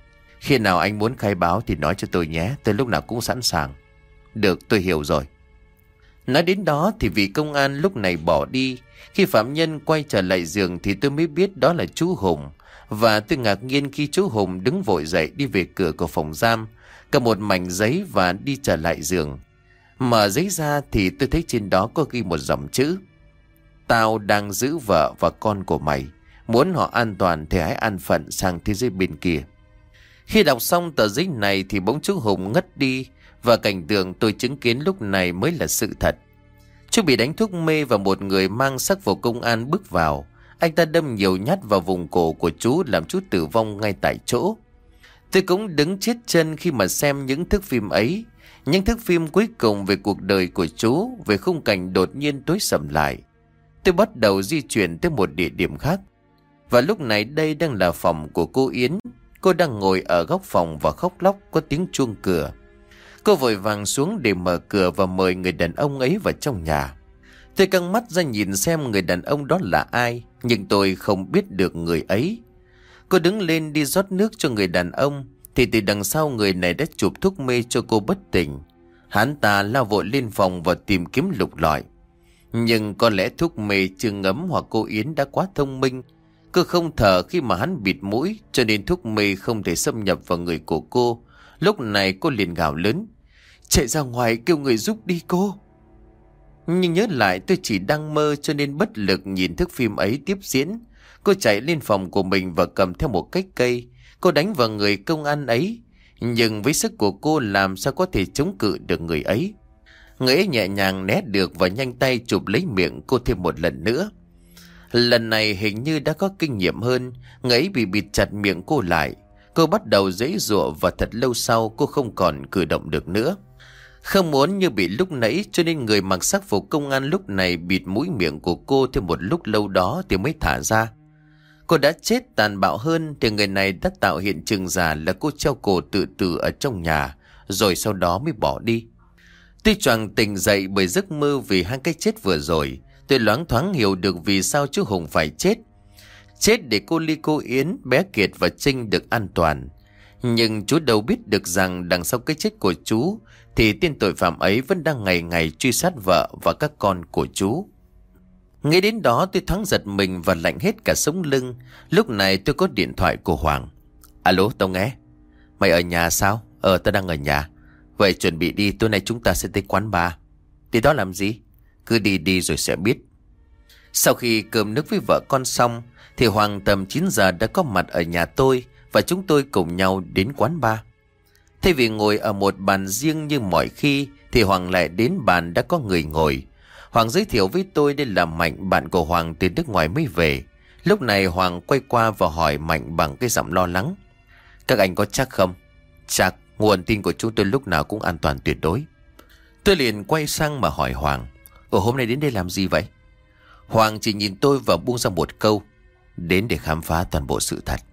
A: Khi nào anh muốn khai báo thì nói cho tôi nhé, tôi lúc nào cũng sẵn sàng. Được, tôi hiểu rồi. Nói đến đó thì vị công an lúc này bỏ đi. Khi phạm nhân quay trở lại giường thì tôi mới biết đó là chú Hùng. Và tôi ngạc nhiên khi chú Hùng đứng vội dậy đi về cửa của phòng giam, cầm một mảnh giấy và đi trở lại giường. Mở giấy ra thì tôi thấy trên đó có ghi một dòng chữ: Tao đang giữ vợ và con của mày. Muốn họ an toàn thì hãy an phận sang thế giới bên kia. Khi đọc xong tờ giấy này thì bỗng chú Hùng ngất đi. Và cảnh tượng tôi chứng kiến lúc này mới là sự thật. Chú bị đánh thuốc mê và một người mang sắc phục công an bước vào. Anh ta đâm nhiều nhát vào vùng cổ của chú làm chú tử vong ngay tại chỗ. Tôi cũng đứng chết chân khi mà xem những thước phim ấy. Những thước phim cuối cùng về cuộc đời của chú, về khung cảnh đột nhiên tối sầm lại. Tôi bắt đầu di chuyển tới một địa điểm khác. Và lúc này đây đang là phòng của cô Yến. Cô đang ngồi ở góc phòng và khóc lóc, có tiếng chuông cửa. Cô vội vàng xuống để mở cửa và mời người đàn ông ấy vào trong nhà. Tôi căng mắt ra nhìn xem người đàn ông đó là ai, nhưng tôi không biết được người ấy. Cô đứng lên đi rót nước cho người đàn ông, thì từ đằng sau người này đã chụp thuốc mê cho cô bất tỉnh. Hắn ta lao vội lên phòng và tìm kiếm lục lọi. Nhưng có lẽ thuốc mê chưa ngấm hoặc cô Yến đã quá thông minh. Cô không thở khi mà hắn bịt mũi, cho nên thuốc mê không thể xâm nhập vào người của cô. Lúc này cô liền gào lớn: Chạy ra ngoài kêu người giúp đi cô. Nhưng nhớ lại tôi chỉ đang mơ cho nên bất lực nhìn thước phim ấy tiếp diễn. Cô chạy lên phòng của mình và cầm theo một cái cây. Cô đánh vào người công an ấy. Nhưng với sức của cô làm sao có thể chống cự được người ấy. Người ấy nhẹ nhàng né được và nhanh tay chụp lấy miệng cô thêm một lần nữa. Lần này hình như đã có kinh nghiệm hơn. Người ấy bị bịt chặt miệng cô lại. Cô bắt đầu giãy giụa và thật lâu sau cô không còn cử động được nữa. Không muốn như bị lúc nãy cho nên người mặc sắc phục công an lúc này bịt mũi miệng của cô thêm một lúc lâu đó thì mới thả ra. Cô đã chết tàn bạo hơn thì người này đã tạo hiện trường giả là cô treo cổ tự tử ở trong nhà, rồi sau đó mới bỏ đi. Tuy choàng tỉnh dậy bởi giấc mơ vì hai cái chết vừa rồi, tôi loáng thoáng hiểu được vì sao chú Hùng phải chết. Chết để cô Ly, cô Yến, bé Kiệt và Trinh được an toàn. Nhưng chú đâu biết được rằng đằng sau cái chết của chú thì tên tội phạm ấy vẫn đang ngày ngày truy sát vợ và các con của chú. Ngay đến đó tôi thoáng giật mình và lạnh hết cả sống lưng. Lúc này tôi có điện thoại của Hoàng. Alo, tao nghe. Mày ở nhà sao? Ờ, tao đang ở nhà. Vậy chuẩn bị đi, tối nay chúng ta sẽ tới quán bar. Đi đó làm gì? Cứ đi đi rồi sẽ biết. Sau khi cơm nước với vợ con xong thì Hoàng tầm chín giờ đã có mặt ở nhà tôi và chúng tôi cùng nhau đến quán bar. Thay vì ngồi ở một bàn riêng như mọi khi thì Hoàng lại đến bàn đã có người ngồi. Hoàng giới thiệu với tôi đây là Mạnh, bạn của Hoàng từ nước ngoài mới về. Lúc này Hoàng quay qua và hỏi Mạnh bằng cái giọng lo lắng: Các anh có chắc không? Chắc, nguồn tin của chúng tôi lúc nào cũng an toàn tuyệt đối. Tôi liền quay sang mà hỏi Hoàng: Ủa, hôm nay đến đây làm gì vậy? Hoàng chỉ nhìn tôi và buông ra một câu: Đến để khám phá toàn bộ sự thật.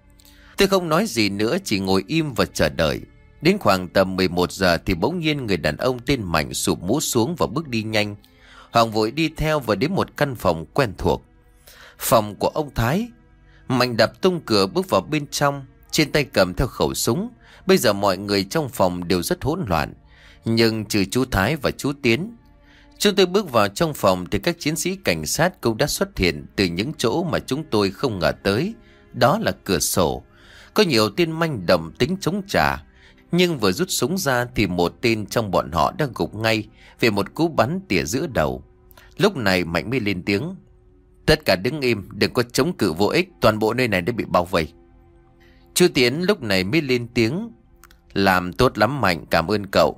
A: Tôi không nói gì nữa, chỉ ngồi im và chờ đợi. Đến khoảng tầm mười một giờ thì bỗng nhiên người đàn ông tên Mạnh sụp mũ xuống và bước đi nhanh. Hoàng vội đi theo và đến một căn phòng quen thuộc. Phòng của ông Thái. Mạnh đập tung cửa bước vào bên trong, trên tay cầm theo khẩu súng. Bây giờ mọi người trong phòng đều rất hỗn loạn, nhưng trừ chú Thái và chú Tiến. Chúng tôi bước vào trong phòng thì các chiến sĩ cảnh sát cũng đã xuất hiện từ những chỗ mà chúng tôi không ngờ tới. Đó là cửa sổ. Có nhiều tên manh động tính chống trả, nhưng vừa rút súng ra thì một tên trong bọn họ đã gục ngay về một cú bắn tỉa giữa đầu. Lúc này Mạnh mới lên tiếng: "Tất cả đứng im, đừng có chống cự vô ích, toàn bộ nơi này đã bị bao vây." Chú Tiến lúc này mới lên tiếng: "Làm tốt lắm Mạnh, cảm ơn cậu."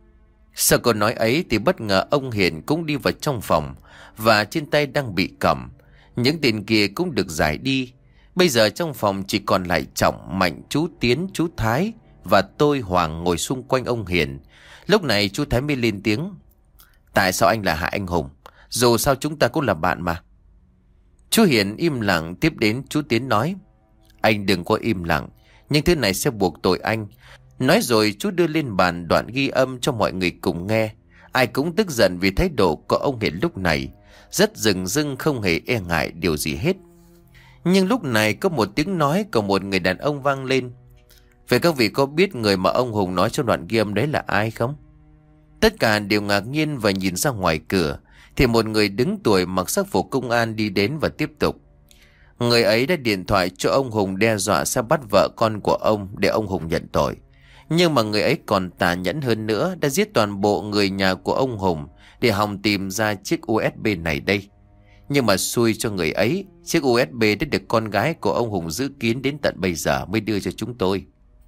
A: Sau câu nói ấy thì bất ngờ ông Hiền cũng đi vào trong phòng, và trên tay đang bị cầm. Những tên kia cũng được giải đi. Bây giờ trong phòng chỉ còn lại Trọng, Mạnh, chú Tiến, chú Thái và tôi Hoàng ngồi xung quanh ông Hiền. Lúc này chú Thái mới lên tiếng: "Tại sao anh lại hại anh Hùng? Dù sao chúng ta cũng là bạn mà." Chú Hiền im lặng. Tiếp đến chú Tiến nói: "Anh đừng có im lặng, nhưng thứ này sẽ buộc tội anh." Nói rồi chú đưa lên bàn đoạn ghi âm cho mọi người cùng nghe. Ai cũng tức giận vì thái độ của ông Hiền lúc này, rất rừng rưng, không hề e ngại điều gì hết. Nhưng lúc này có một tiếng nói của một người đàn ông vang lên: "Vậy các vị có biết người mà ông Hùng nói trong đoạn ghi âm đấy là ai không?" Tất cả đều ngạc nhiên và nhìn ra ngoài cửa, thì một người đứng tuổi mặc sắc phục công an đi đến và tiếp tục: "Người ấy đã điện thoại cho ông Hùng đe dọa sẽ bắt vợ con của ông để ông Hùng nhận tội. Nhưng mà người ấy còn tàn nhẫn hơn nữa, đã giết toàn bộ người nhà của ông Hùng để hòng tìm ra chiếc u ét bê này đây. Nhưng mà xui cho người ấy, chiếc u ét bê đã được con gái của ông Hùng giữ kín đến tận bây giờ mới đưa cho chúng tôi."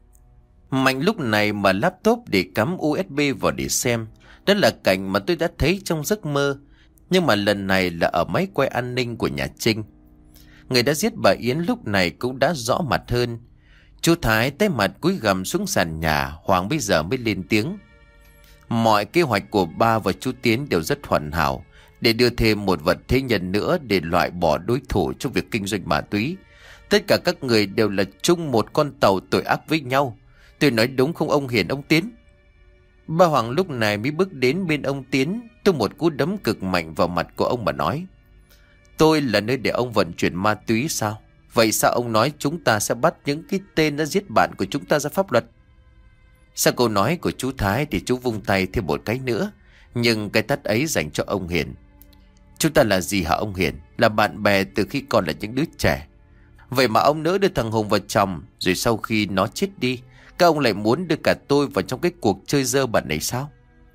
A: Mạnh lúc này mở laptop để cắm u ét bê vào để xem. Đó là cảnh mà tôi đã thấy trong giấc mơ, nhưng mà lần này là ở máy quay an ninh của nhà Trinh. Người đã giết bà Yến lúc này cũng đã rõ mặt hơn. Chú Thái tái mặt cúi gằm xuống sàn nhà. Hoàng bây giờ mới lên tiếng: "Mọi kế hoạch của ba và chú Tiến đều rất hoàn hảo, để đưa thêm một vật thế nhân nữa để loại bỏ đối thủ trong việc kinh doanh ma túy. Tất cả các người đều là chung một con tàu tội ác với nhau. Tôi nói đúng không ông Hiền, ông Tiến?" Ba Hoàng lúc này mới bước đến bên ông Tiến, tung một cú đấm cực mạnh vào mặt của ông mà nói: "Tôi là nơi để ông vận chuyển ma túy sao? Vậy sao ông nói chúng ta sẽ bắt những cái tên đã giết bạn của chúng ta ra pháp luật?" Sau câu nói của chú Thái thì chú vung tay thêm một cái nữa, nhưng cái tát ấy dành cho ông Hiền. "Chúng ta là gì hả ông Hiền? Là bạn bè từ khi còn là những đứa trẻ. Vậy mà ông nỡ đưa thằng Hùng vào chồng, rồi sau khi nó chết đi, các ông lại muốn đưa cả tôi vào trong cái cuộc chơi dơ bẩn này sao?"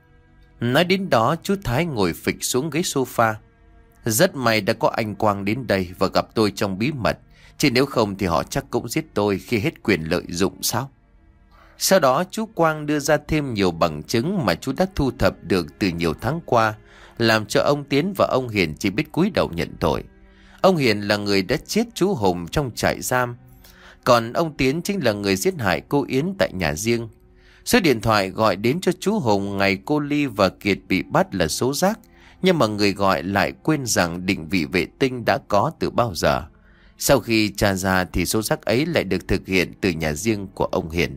A: Nói đến đó chú Thái ngồi phịch xuống ghế sofa. "Rất may đã có anh Quang đến đây và gặp tôi trong bí mật, chứ nếu không thì họ chắc cũng giết tôi khi hết quyền lợi dụng sao?" Sau đó chú Quang đưa ra thêm nhiều bằng chứng mà chú đã thu thập được từ nhiều tháng qua, làm cho ông Tiến và ông Hiền chỉ biết cúi đầu nhận tội. Ông Hiền là người đã giết chú Hùng trong trại giam, còn ông Tiến chính là người giết hại cô Yến tại nhà riêng. Số điện thoại gọi đến cho chú Hùng ngày cô Ly và Kiệt bị bắt là số rác, nhưng mà người gọi lại quên rằng định vị vệ tinh đã có từ bao giờ. Sau khi tra ra thì số rác ấy lại được thực hiện từ nhà riêng của ông Hiền.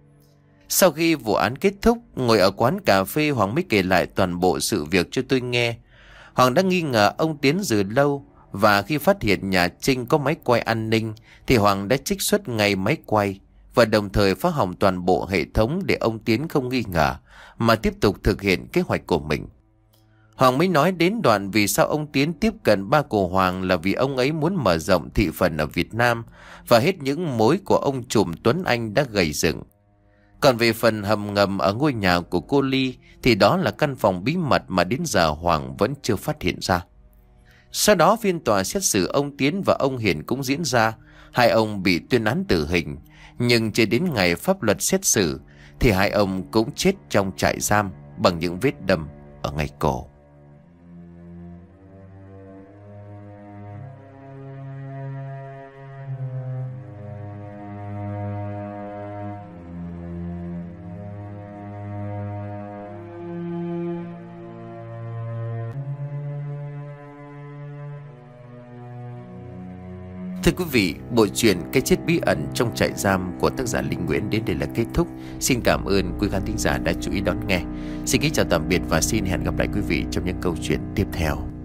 A: Sau khi vụ án kết thúc, ngồi ở quán cà phê, Hoàng mới kể lại toàn bộ sự việc cho tôi nghe. Hoàng đã nghi ngờ ông Tiến từ lâu, và khi phát hiện nhà Trinh có máy quay an ninh thì Hoàng đã trích xuất ngay máy quay và đồng thời phá hỏng toàn bộ hệ thống để ông Tiến không nghi ngờ mà tiếp tục thực hiện kế hoạch của mình. Hoàng mới nói đến đoạn vì sao ông Tiến tiếp cận ba của Hoàng là vì ông ấy muốn mở rộng thị phần ở Việt Nam và hết những mối của ông trùm Tuấn Anh đã gầy dựng. Còn về phần hầm ngầm ở ngôi nhà của cô Ly thì đó là căn phòng bí mật mà đến giờ Hoàng vẫn chưa phát hiện ra. Sau đó phiên tòa xét xử ông Tiến và ông Hiền cũng diễn ra. Hai ông bị tuyên án tử hình, nhưng chưa đến ngày pháp luật xét xử thì hai ông cũng chết trong trại giam bằng những vết đâm ở ngay cổ. Thưa quý vị, bộ truyện Cái chết bí ẩn trong trại giam của tác giả Linh Nguyễn đến đây là kết thúc. Xin cảm ơn quý khán thính giả đã chú ý đón nghe. Xin kính chào tạm biệt và xin hẹn gặp lại quý vị trong những câu chuyện tiếp theo.